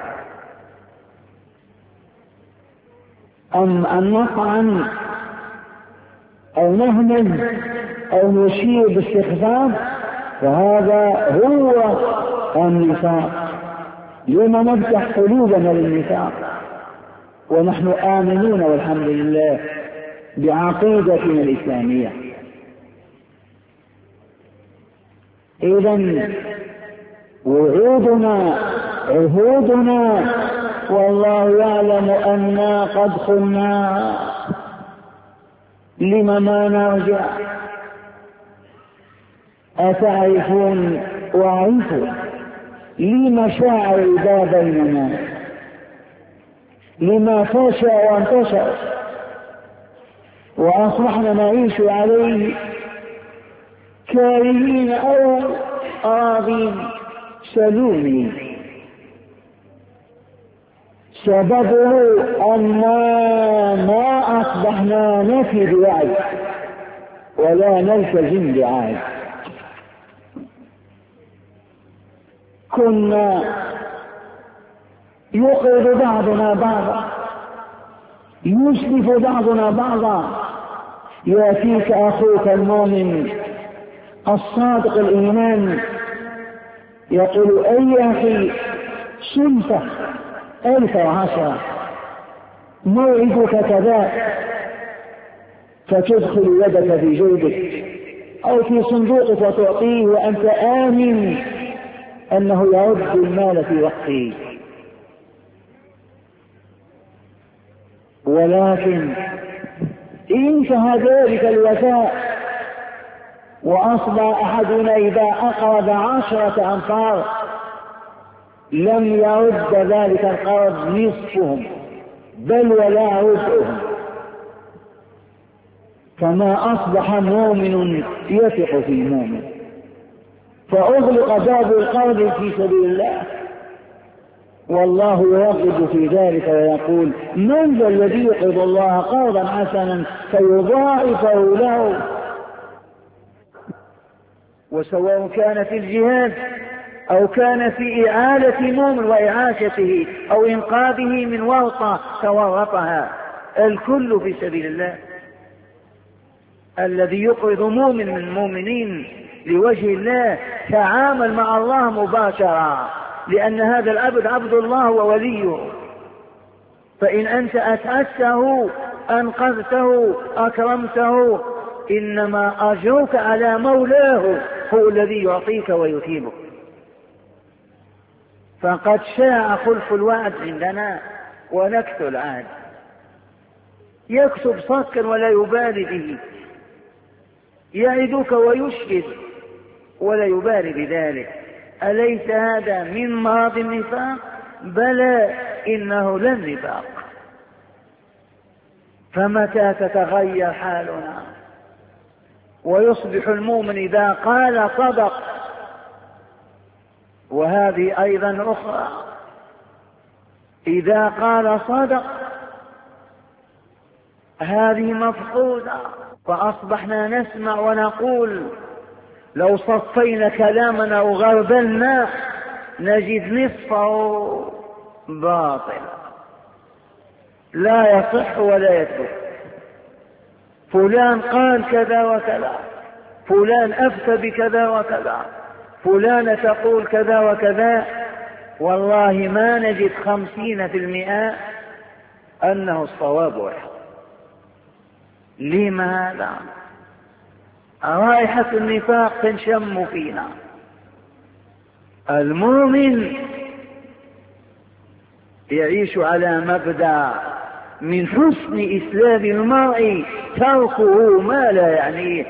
أم أن نطعن أو نهمل أو نشير باستخفاف، فهذا هو النفاق. لما نفتح قلوبنا للنفاق ونحن آمنون والحمد لله بعقيدتنا الإسلامية؟ إذن وعودنا عهودنا والله يعلم أننا قد خلنا. لما ما نرجع؟ أتعرفون وعرفوا لما شاع إذا بيننا، لما فشى وانتشر وأصبحنا نعيش عليه كارهين أو أراضين سلومين. سببه أننا ما أصبحنا نفي بعهد ولا نلتزم بعهد. كنا يقرض بعضنا بعضا، يسلف بعضنا بعضا. يأتيك أخوك المؤمن الصادق الإيمان يقول أي أخي سلفة ألف وعشرة موعدك كذا، فتدخل يدك في جيبك أو في صندوقك وتعطيه وأنت آمن أنه يرد المال في وقته. ولكن انتهى ذلك الوفاء وأصبح أحدنا إذا أقرض عشرة أنفار لم يرد ذلك القرض نصفهم بل ولا ربعهم، كما أصبح مؤمن يثق في مؤمن. فأغلق باب القرض في سبيل الله، والله يرغب في ذلك ويقول من ذا الذي يقرض الله قرضا حسنا فيضاعفه له. وسواء كان في الجهاد أو كان في إعالة مؤمن وإعاشته أو إنقاذه من ورطة تورطها، الكل في سبيل الله. الذي يقرض مؤمن من المؤمنين لوجه الله تعامل مع الله مباشرة، لأن هذا العبد عبد الله ووليه. فإن أنت أسعدته أنقذته أكرمته إنما أجرك على مولاه هو الذي يعطيك ويثيبك. فقد شاع خلف الوعد عندنا ونكث العهد، يكتب صكا ولا يبالي به، يعدك ويشهد ولا يبالي بذلك. أليس هذا من مرض النفاق؟ بلى إنه لا النفاق. فمتى تتغير حالنا ويصبح المؤمن إذا قال صدق؟ وهذه أيضا أخرى، إذا قال صدق هذه مفقودة. فأصبحنا نسمع ونقول لو صفينا كلامنا وغربلنا نجد نصفه باطل لا يصح ولا يثبت. فلان قال كذا وكذا، فلان أفتى بكذا وكذا، فلانة تقول كذا وكذا، والله ما نجد خمسين في المئة أنه الصواب والحق. لما هذا؟ رائحة النفاق تنشم فينا. المؤمن يعيش على مبدأ من حسن إسلام المرء تركه ما لا يعنيه.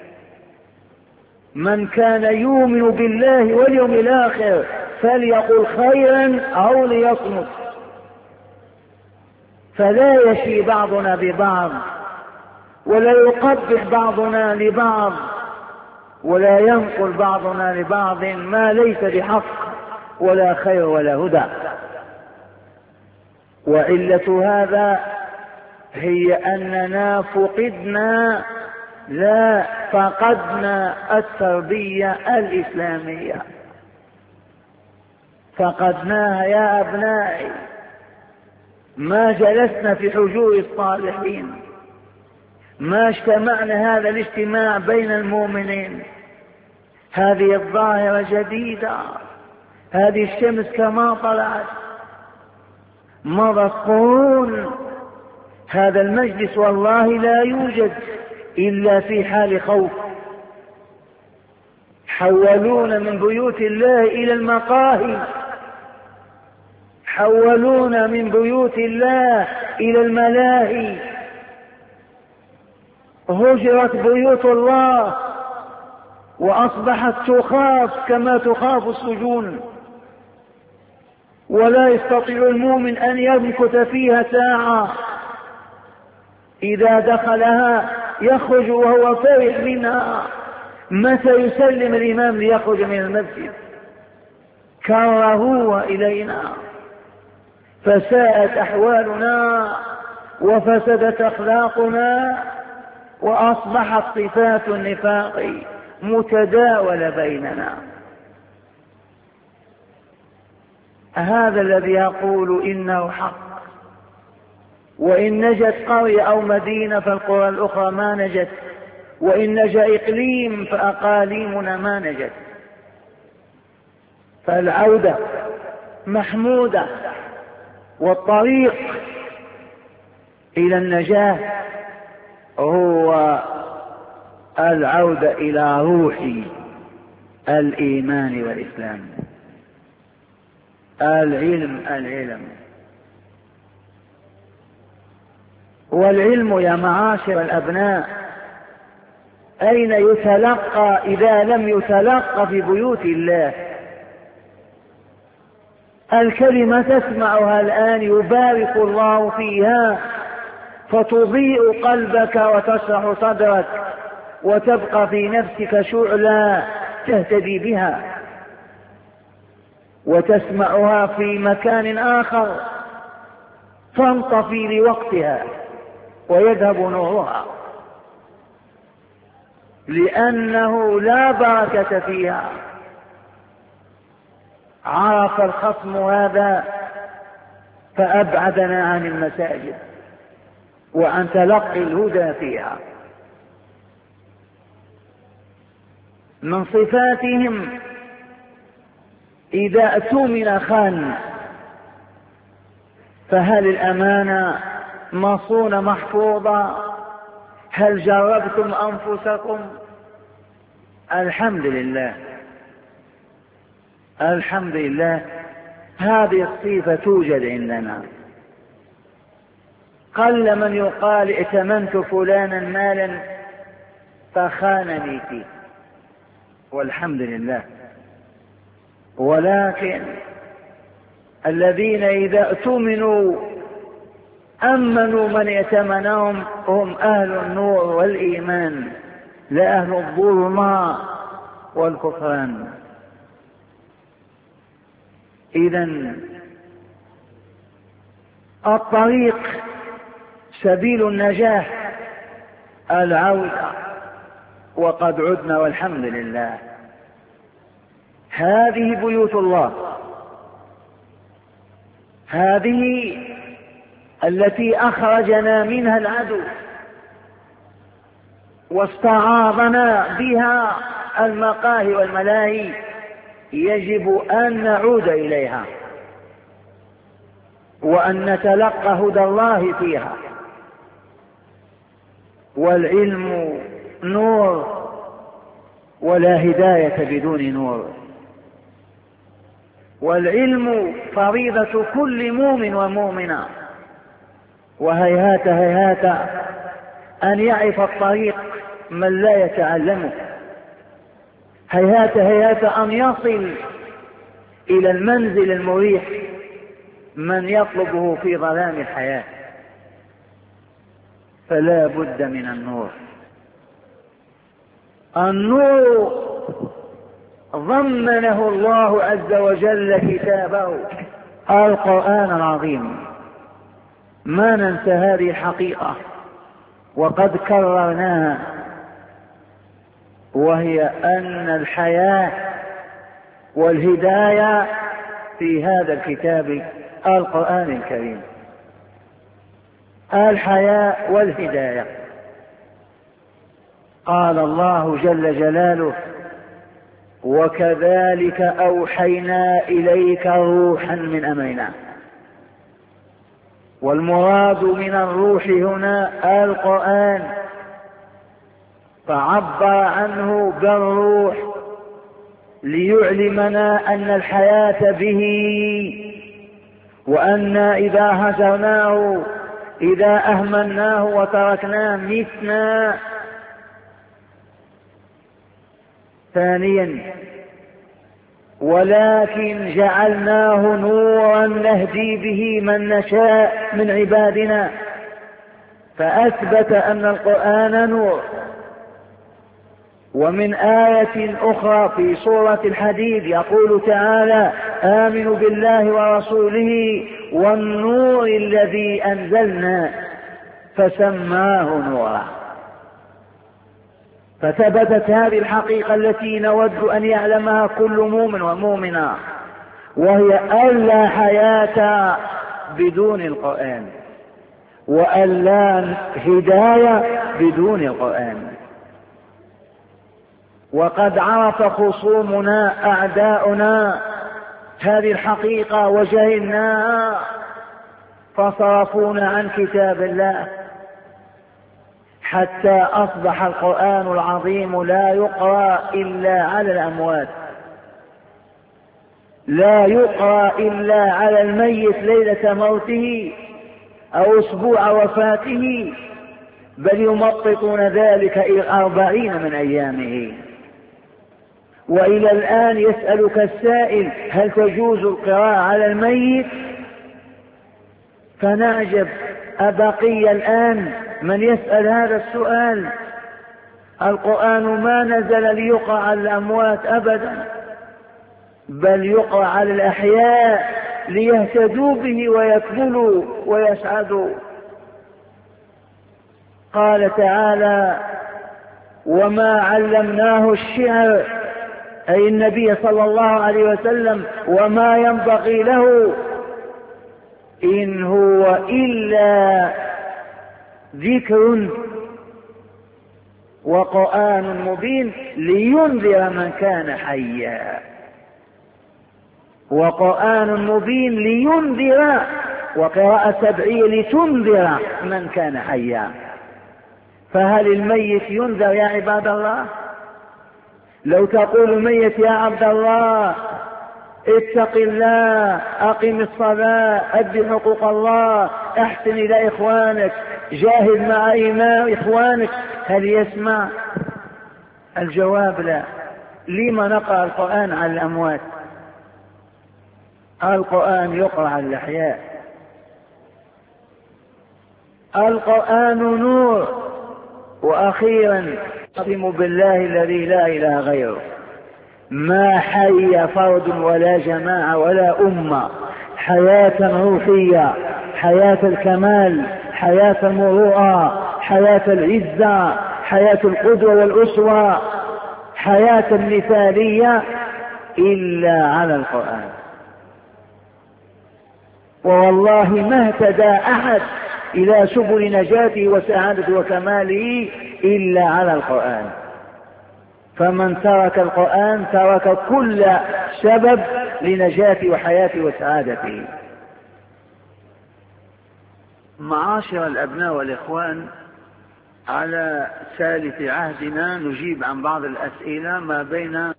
من كان يؤمن بالله واليوم الآخر فليقل خيرا أو ليصمت، فلا يشي بعضنا ببعض ولا يقبح بعضنا لبعض ولا ينقل بعضنا لبعض ما ليس بحق ولا خير ولا هدى. وعلة هذا هي أننا فقدنا لا فقدنا التربية الإسلامية، فقدناها يا أبنائي. ما جلسنا في حجور الصالحين، ما اجتمعنا هذا الاجتماع بين المؤمنين. هذه الظاهرة جديدة، هذه الشمس كما طلعت مضت قرون. هذا المجلس والله لا يوجد إلا في حال خوف. حولونا من بيوت الله إلى المقاهي، حولونا من بيوت الله إلى الملاهي، هجرت بيوت الله وأصبحت تخاف كما تخاف السجون، ولا يستطيع المؤمن أن يمكث فيها ساعة. إذا دخلها يخرج وهو فرح منها. متى يسلم الإمام ليخرج من المسجد؟ كرهوه إلينا، فساءت أحوالنا وفسدت أخلاقنا وأصبحت صفات النفاق متداولة بيننا. هذا الذي يقول إنه حق، وإن نجت قرية أو مدينة فالقرى الأخرى ما نجت، وإن نجا إقليم فأقاليمنا ما نجت. فالعودة محمودة، والطريق إلى النجاة هو العودة إلى روح الإيمان والإسلام. العلم العلم والعلم يا معاشر الأبناء أين يتلقى إذا لم يتلقى في بيوت الله؟ الكلمة تسمعها الآن يبارك الله فيها فتضيء قلبك وتشرح صدرك وتبقى في نفسك شعلة تهتدي بها، وتسمعها في مكان آخر تنطفي لوقتها ويذهب نورها، لأنه لا بركة فيها. عرف الخصم هذا فأبعدنا عن المساجد وعن تلقي الهدى فيها. من صفاتهم إذا اؤتمن خان، فهل الأمانة مصونة محفوظة؟ هل جربتم أنفسكم؟ الحمد لله الحمد لله هذه الصفة توجد عندنا. قل من يقال ائتمنت فلانا مالا فخانني فيه، والحمد لله. ولكن الذين إذا اؤتمنوا أمنوا من ائتمنهم هم أهل النور والإيمان، لا أهل الظلم والكفران. إذن الطريق سبيل النجاة العودة، وقد عدنا والحمد لله. هذه بيوت الله، هذه التي أخرجنا منها العدو واستعاضنا بها المقاهي والملاهي، يجب أن نعود إليها وأن نتلقى هدى الله فيها. والعلم نور، ولا هداية بدون نور. والعلم فريضة كل مؤمن ومؤمنة، وهيهات هيهات أن يعرف الطريق من لا يتعلمه، هيهات هيهات أن يصل إلى المنزل المريح من يطلبه في ظلام الحياة. فلا بد من النور. النور ضمنه الله عز وجل كتابه القرآن العظيم. ما ننسى هذه الحقيقة وقد كررناها، وهي أن الحياة والهداية في هذا الكتاب القرآن الكريم. الحياة والهداية. قال الله جل جلاله: وكذلك أوحينا إليك روحا من أمرنا. والمراد من الروح هنا القرآن، فعبر عنه بالروح ليعلمنا أن الحياة به، وأن إذا هجرناه إذا أهملناه وتركناه متنا. ثانيا: ولكن جعلناه نورا نهدي به من نشاء من عبادنا، فأثبت أن القرآن نور. ومن آية أخرى في سورة الحديد يقول تعالى: آمنوا بالله ورسوله والنور الذي أنزلنا، فسماه نورا. فثبتت هذه الحقيقة التي نود أن يعلمها كل مؤمن ومؤمنة، وهي أن لا حياة بدون القرآن، وأن لا هداية بدون القرآن. وقد عرف خصومنا أعداؤنا هذه الحقيقة وجهلناها، فصرفونا عن كتاب الله حتى أصبح القرآن العظيم لا يقرأ إلا على الأموات، لا يقرأ إلا على الميت ليلة موته أو أسبوع وفاته، بل يمططون ذلك إلى أربعين من أيامه. وإلى الآن يسألك السائل هل تجوز القراءة على الميت؟ فنعجب، أبقي الآن من يسأل هذا السؤال؟ القرآن ما نزل ليقرأ على الأموات أبدا، بل يقرأ على الأحياء ليهتدوا به ويكملوا ويسعدوا. قال تعالى: وما علمناه الشعر، أي النبي صلى الله عليه وسلم، وما ينبغي له، إن هو إلا ذكر وقرآن مبين لينذر من كان حيا. وقرآن مبين لينذر، وقراءة سبعية لتنذر من كان حيا. فهل الميت ينذر يا عباد الله؟ لو تقول الميت: يا عبد الله اتق الله، أقم الصلاة، أد حقوق الله، أحسن إلى إخوانك، جاهد مع إمام إخوانك، هل يسمع؟ الجواب لا. لما نقرأ القرآن على الأموات؟ القرآن يقرأ على الأحياء. القرآن نور. وأخيرا أقسم بالله الذي لا إله غيره، ما حي فرد ولا جماعة ولا أمة حياة روحية، حياة الكمال، حياة المروءة، حياة العزة، حياة القدوة والأسوة، حياة مثالية إلا على القرآن. ووالله ما اهتدى أحد إلى سبل نجاته وسعادته وكماله إلا على القرآن. فمن ترك القرآن ترك كل سبب لنجاته وحياته وسعادته. معاشر الأبناء والإخوان، على ثالث عهدنا نجيب عن بعض الأسئلة ما بين.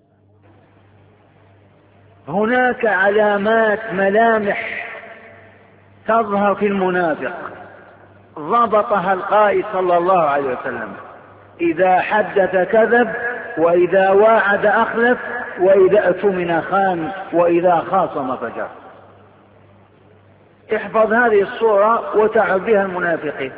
هناك علامات ملامح تظهر في المنافق ضبطها القائد صلى الله عليه وسلم: إذا حدث كذب، وإذا واعد أخلف، وإذا اؤتمن خان، وإذا خاصم فجر. احفظ هذه الصورة وتعب بها المنافقين.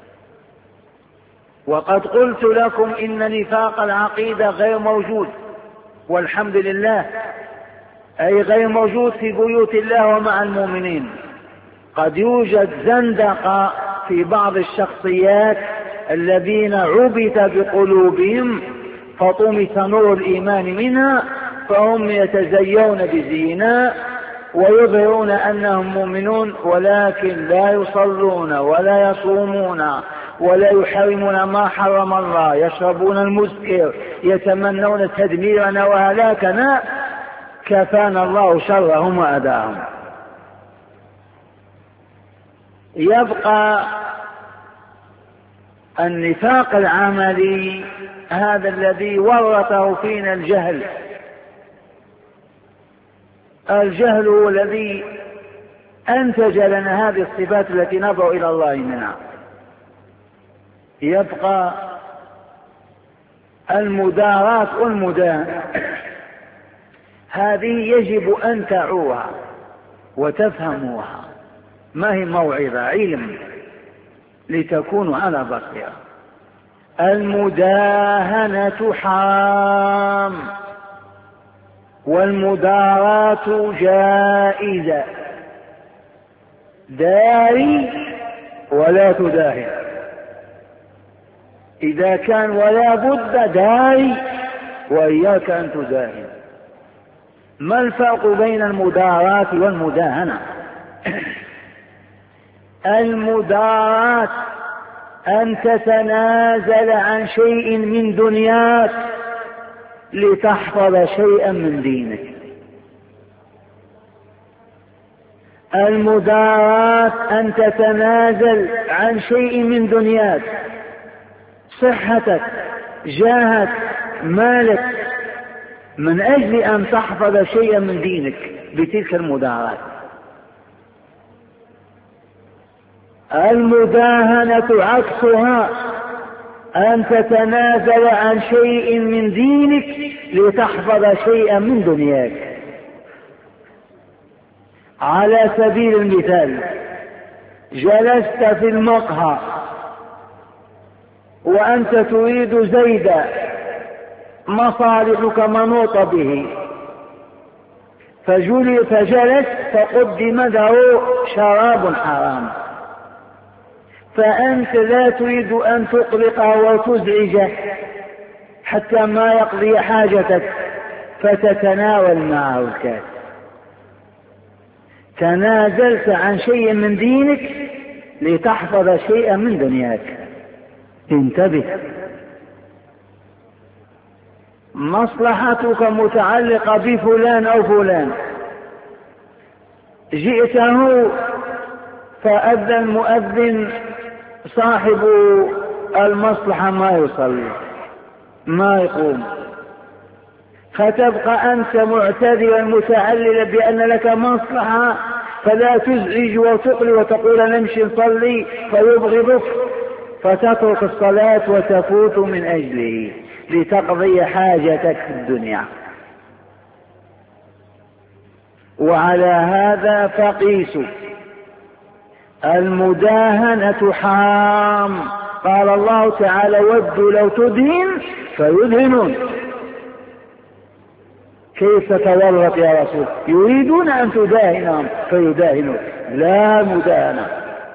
وقد قلت لكم إن نفاق العقيدة غير موجود، والحمد لله، أي غير موجود في بيوت الله ومع المؤمنين. قد يوجد زندقة في بعض الشخصيات الذين عبث بقلوبهم فطمس نور الإيمان منها، فهم يتزيون بزينة ويظهرون أنهم مؤمنون، ولكن لا يصلون ولا يصومون ولا يحرمون ما حرم الله، يشربون المسكر، يتمنون تدميرنا وهلاكنا. كفانا الله شرهم وأذاهم. يبقى النفاق العملي، هذا الذي ورطه فينا الجهل. الجهل هو الذي أنتج لنا هذه الصفات التي ندعو إلى الله منها. يبقى المداراة والمدانة، هذه يجب أن تعوها وتفهموها. ما هي موعظة؟ علم، لتكونوا على بصيرة. المداهنة حرام، والمداراة جائزة. داري ولا تداهن، إذا كان ولا بد داري، وإياك أن تداهن. ما الفرق بين المداراة والمداهنة؟ المداراة أن تتنازل عن شيء من دنياك لتحفظ شيئا من دينك. المداراة أن تتنازل عن شيء من دنياك، صحتك، جاهك، مالك، من أجل أن تحفظ شيئا من دينك بتلك المداراة. المداهنة عكسها، أن تتنازل عن شيء من دينك لتحفظ شيئا من دنياك. على سبيل المثال، جلست في المقهى وأنت تريد زيدا، مصالحك منوطة به، فجلس فقدم له شراب حرام، فأنت لا تريد أن تقلقه وتزعجه حتى ما يقضي حاجتك، فتتناول معه الكاس. تنازلت عن شيء من دينك لتحفظ شيئا من دنياك. انتبه، مصلحتك متعلقة بفلان أو فلان، جئته فأذن المؤذن صاحب المصلحة ما يصلي ما يقوم، فتبقى أنت معتذرا متعللا بأن لك مصلحة، فلا تزعج وتقلي وتقول نمشي نصلي فيبغضك، فتترك الصلاة وتفوت من أجله لتقضي حاجتك في الدنيا. وعلى هذا فقيسوا، المداهنة حرام. قال الله تعالى: ودوا لو تدهن فيدهنون. كيف تورط يا رسول؟ يريدون أن تداهنهم فيداهنون، لا مداهنة.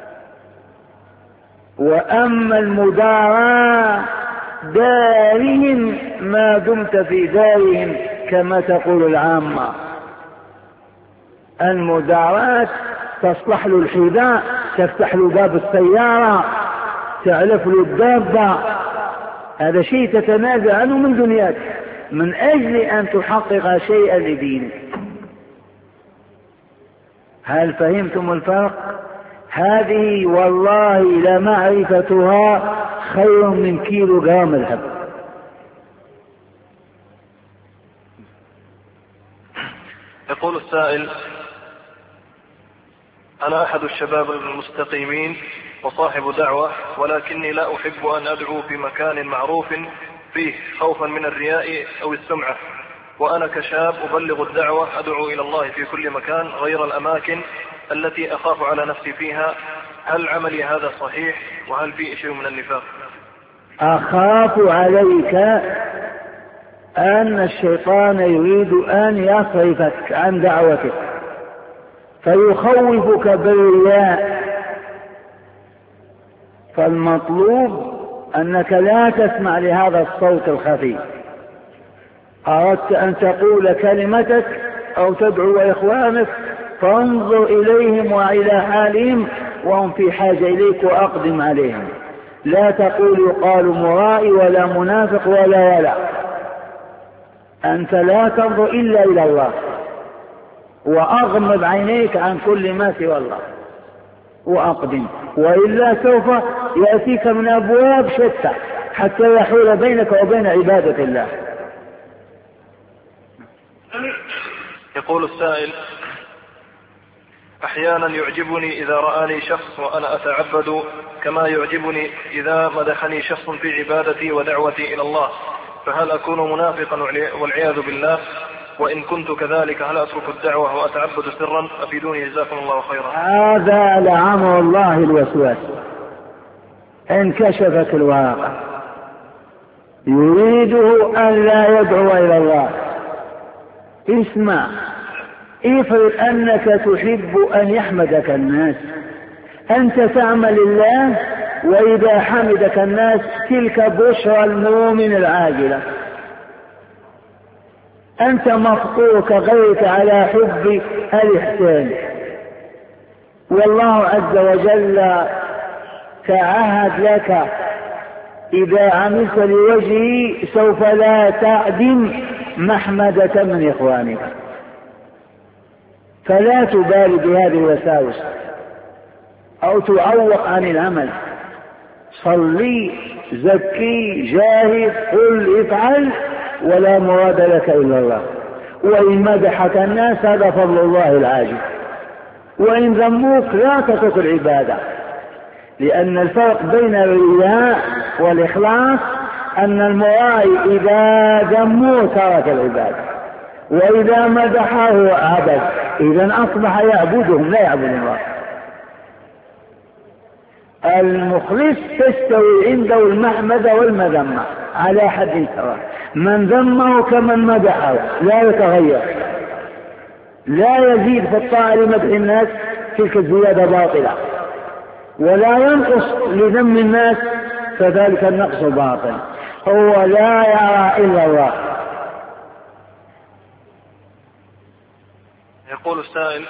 وأما المداراة دارهم ما دمت في دارهم كما تقول العامة. المداراة تصلح له الحذاء، تفتح له باب السيارة، تعلف له الدابة، هذا شيء تتنازع عنه من دنياك من أجل أن تحقق شيئا لدينك. هل فهمتم الفرق؟ هذه والله لمعرفتها خير من كيلو جرام الهب. يقول السائل: أنا أحد الشباب المستقيمين وصاحب دعوة، ولكني لا أحب أن أدعو في مكان معروف فيه خوفا من الرياء أو السمعة، وأنا كشاب أبلغ الدعوة أدعو إلى الله في كل مكان غير الأماكن التي أخاف على نفسي فيها. هل عملي هذا صحيح؟ وهل فيه شيء من النفاق؟ أخاف عليك أن الشيطان يريد أن يصرفك عن دعوتك فيخوفك بالرياء، فالمطلوب أنك لا تسمع لهذا الصوت الخفي. أردت أن تقول كلمتك أو تدعو إخوانك فانظر إليهم وإلى حالهم وهم في حاجة إليك وأقدم عليهم. لا تقول يقال مرائي ولا منافق ولا ولا. أنت لا تنظر إلا إلى الله، وأغمض عينيك عن كل ما سوى الله وأقدم، وإلا سوف يأتيك من أبواب شتى حتى يحول بينك وبين عبادة الله. يقول السائل: أحيانا يعجبني إذا رآني شخص وأنا أتعبد كما يعجبني إذا مدحني شخص في عبادتي ودعوتي إلى الله، فهل أكون منافقا والعياذ بالله؟ وإن كنت كذلك هل أترك الدعوة وأتعبد سرا؟ أفيدوني جزاكم الله خيرا. هذا لعمر الله الوسواس، انكشفت الواقع، يريده أن لا يدعو إلى الله. اسمع، افرض أنك تحب أن يحمدك الناس، أنت تعمل الله، وإذا حمدك الناس تلك بشرى المؤمن العاجلة. أنت مفطورك غيرك على حب الإحسان، والله عز وجل تعهد لك إذا عملت لوجهه سوف لا تعدم محمدة من إخوانك، فلا تبالي بهذه الوساوس أو تعوق عن العمل. صلي، زكي، جاهد، قل، افعل، ولا مراد لك إلا الله. وإن مدحك الناس هذا فضل الله العاجل، وإن ذموك لا تترك العبادة، لأن الفرق بين الرياء والإخلاص أن المرائي إذا ذموه ترك العبادة، وإذا مدحه عبد، إذا أصبح يعبدهم لا يعبد الله. المخلص تستوي عنده المحمدة والمذمة على حد سواء، من ذمه كمن مدحه لا يتغير، لا يزيد في الطاعة لمدح الناس تلك الزيادة باطلة، ولا ينقص لذم الناس فذلك النقص باطل. هو لا يرى إلا الله. يقول السائل،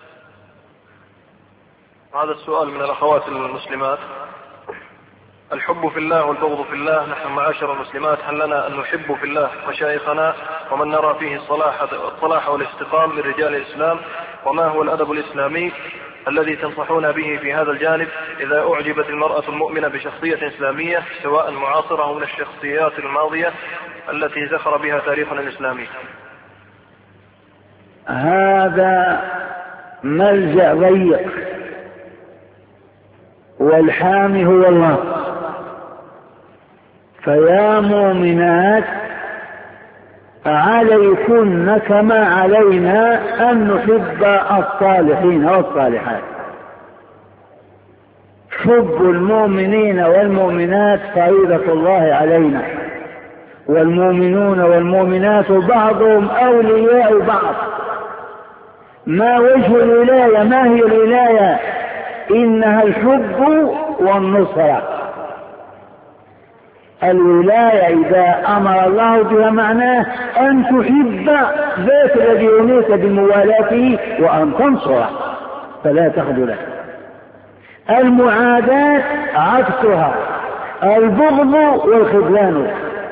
هذا السؤال من الأخوات المسلمات: الحب في الله والبغض في الله، نحن معاشر المسلمات هل لنا أن نحب في الله مشايخنا ومن نرى فيه الصلاح, الصلاح والاستقام من رجال الإسلام؟ وما هو الأدب الإسلامي الذي تنصحون به في هذا الجانب إذا أعجبت المرأة المؤمنة بشخصية إسلامية سواء معاصرة أو من الشخصيات الماضية التي زخر بها تاريخنا الإسلامي؟ هذا ملجأ ضيق، والحامي هو الله. فيا مؤمنات عليكن كما علينا أن نحب الصالحين والصالحات. حب المؤمنين والمؤمنات فريضة الله علينا، والمؤمنون والمؤمنات بعضهم أولياء بعض. ما وجه الولاية؟ ما هي الولاية؟ إنها الحب والنصرة. الولاية إذا أمر الله بها معناه أن تحب ذات الذي يميت بموالاته وأن تنصره فلا تخذله. المعاداة عكسها البغض والخذلان.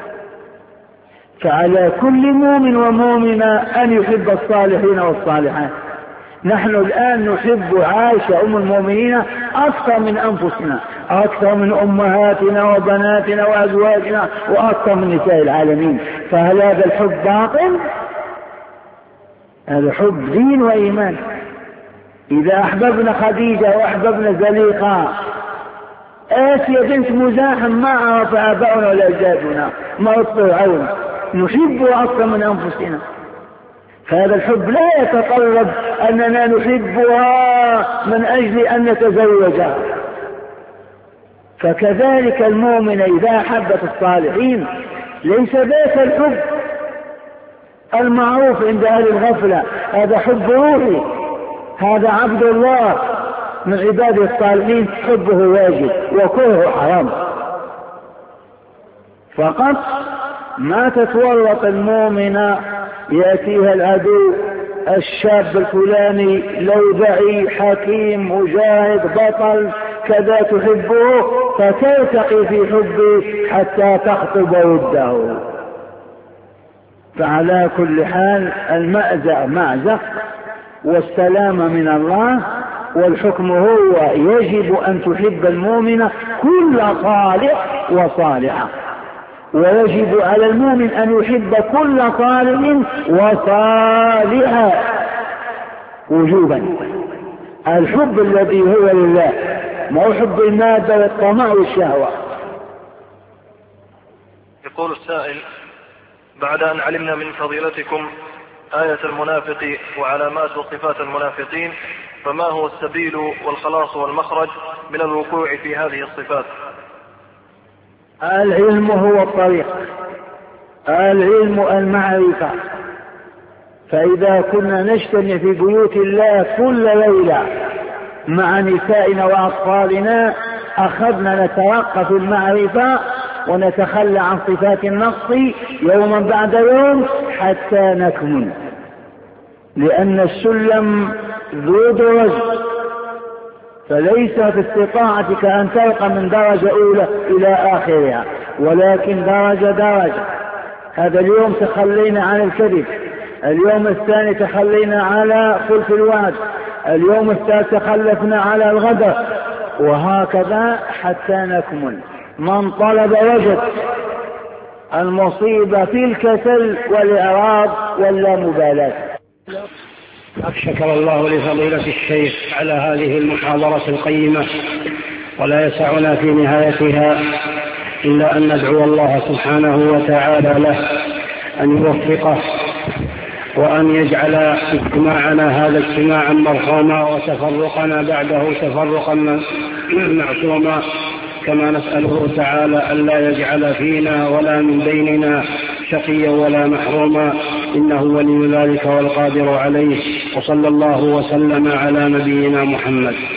فعلى كل مؤمن ومؤمنة أن يحب الصالحين والصالحات. نحن الآن نحب عائشة أم المؤمنين أكثر من أنفسنا، أكثر من أمهاتنا وبناتنا وأزواجنا، وأكثر من نساء العالمين. فهل هذا الحب باطل؟ هذا حب دين وإيمان. إذا أحببنا خديجة وأحببنا زليقة، آسيا بنت مزاحم ما عرف آباؤنا ولا أجدادنا، ما فرعون، نحبه أكثر من أنفسنا. فهذا الحب لا يتطلب أننا نحبها من أجل أن نتزوجها. فكذلك المؤمن إذا أحبت الصالحين ليس ذاك الحب المعروف عند أهل الغفلة، هذا حب روحي، هذا عبد الله من عباده الصالحين، حبه واجب وكرهه حرام. فقط ما تتورط المؤمنة يأتيها العدو الشاب الفلاني لوذعي حكيم مجاهد بطل كذا تحبه فترتقي في حبه حتى تخطب وده. فعلى كل حال المأزق معزق والسلام من الله، والحكم هو يجب أن تحب المؤمن كل صالح وصالحة، ويجب على المؤمن أن يحب كل صالح وصالحة وجوبا. الحب الذي هو لله، ما هو حب المادة والطمع والشهوة. يقول السائل: بعد أن علمنا من فضيلتكم آية المنافق وعلامات وصفات المنافقين، فما هو السبيل والخلاص والمخرج من الوقوع في هذه الصفات؟ العلم هو الطريق، العلم المعرفة. فإذا كنا نجتمع في بيوت الله كل ليلة مع نسائنا وأطفالنا أخذنا نترقى في المعرفة ونتخلى عن صفات النقص يوما بعد يوم حتى نكمل، لأن السلم ذو درج، فليس في استطاعتك أن ترقى من درجة أولى إلى آخرها، ولكن درجة درجة. هذا اليوم تخلينا عن الكذب، اليوم الثاني تخلينا على خلف الوعد، اليوم الثالث تخلفنا على الغدر، وهكذا حتى نكمل. من طلب وجد. المصيبة في الكسل والإعراض واللامبالاة. شكر الله لفضيلة الشيخ على هذه المحاضرة القيمة، ولا يسعنا في نهايتها إلا أن ندعو الله سبحانه وتعالى له أن يوفقه، وأن يجعل اجتماعنا هذا اجتماعا مرحوما، وتفرقنا بعده تفرقا معصوما، كما نسأله تعالى ألا يجعل فينا ولا من بيننا شقيا ولا محروما، إنه ولي ذلك والقادر عليه. وصلى الله وسلم على نبينا محمد.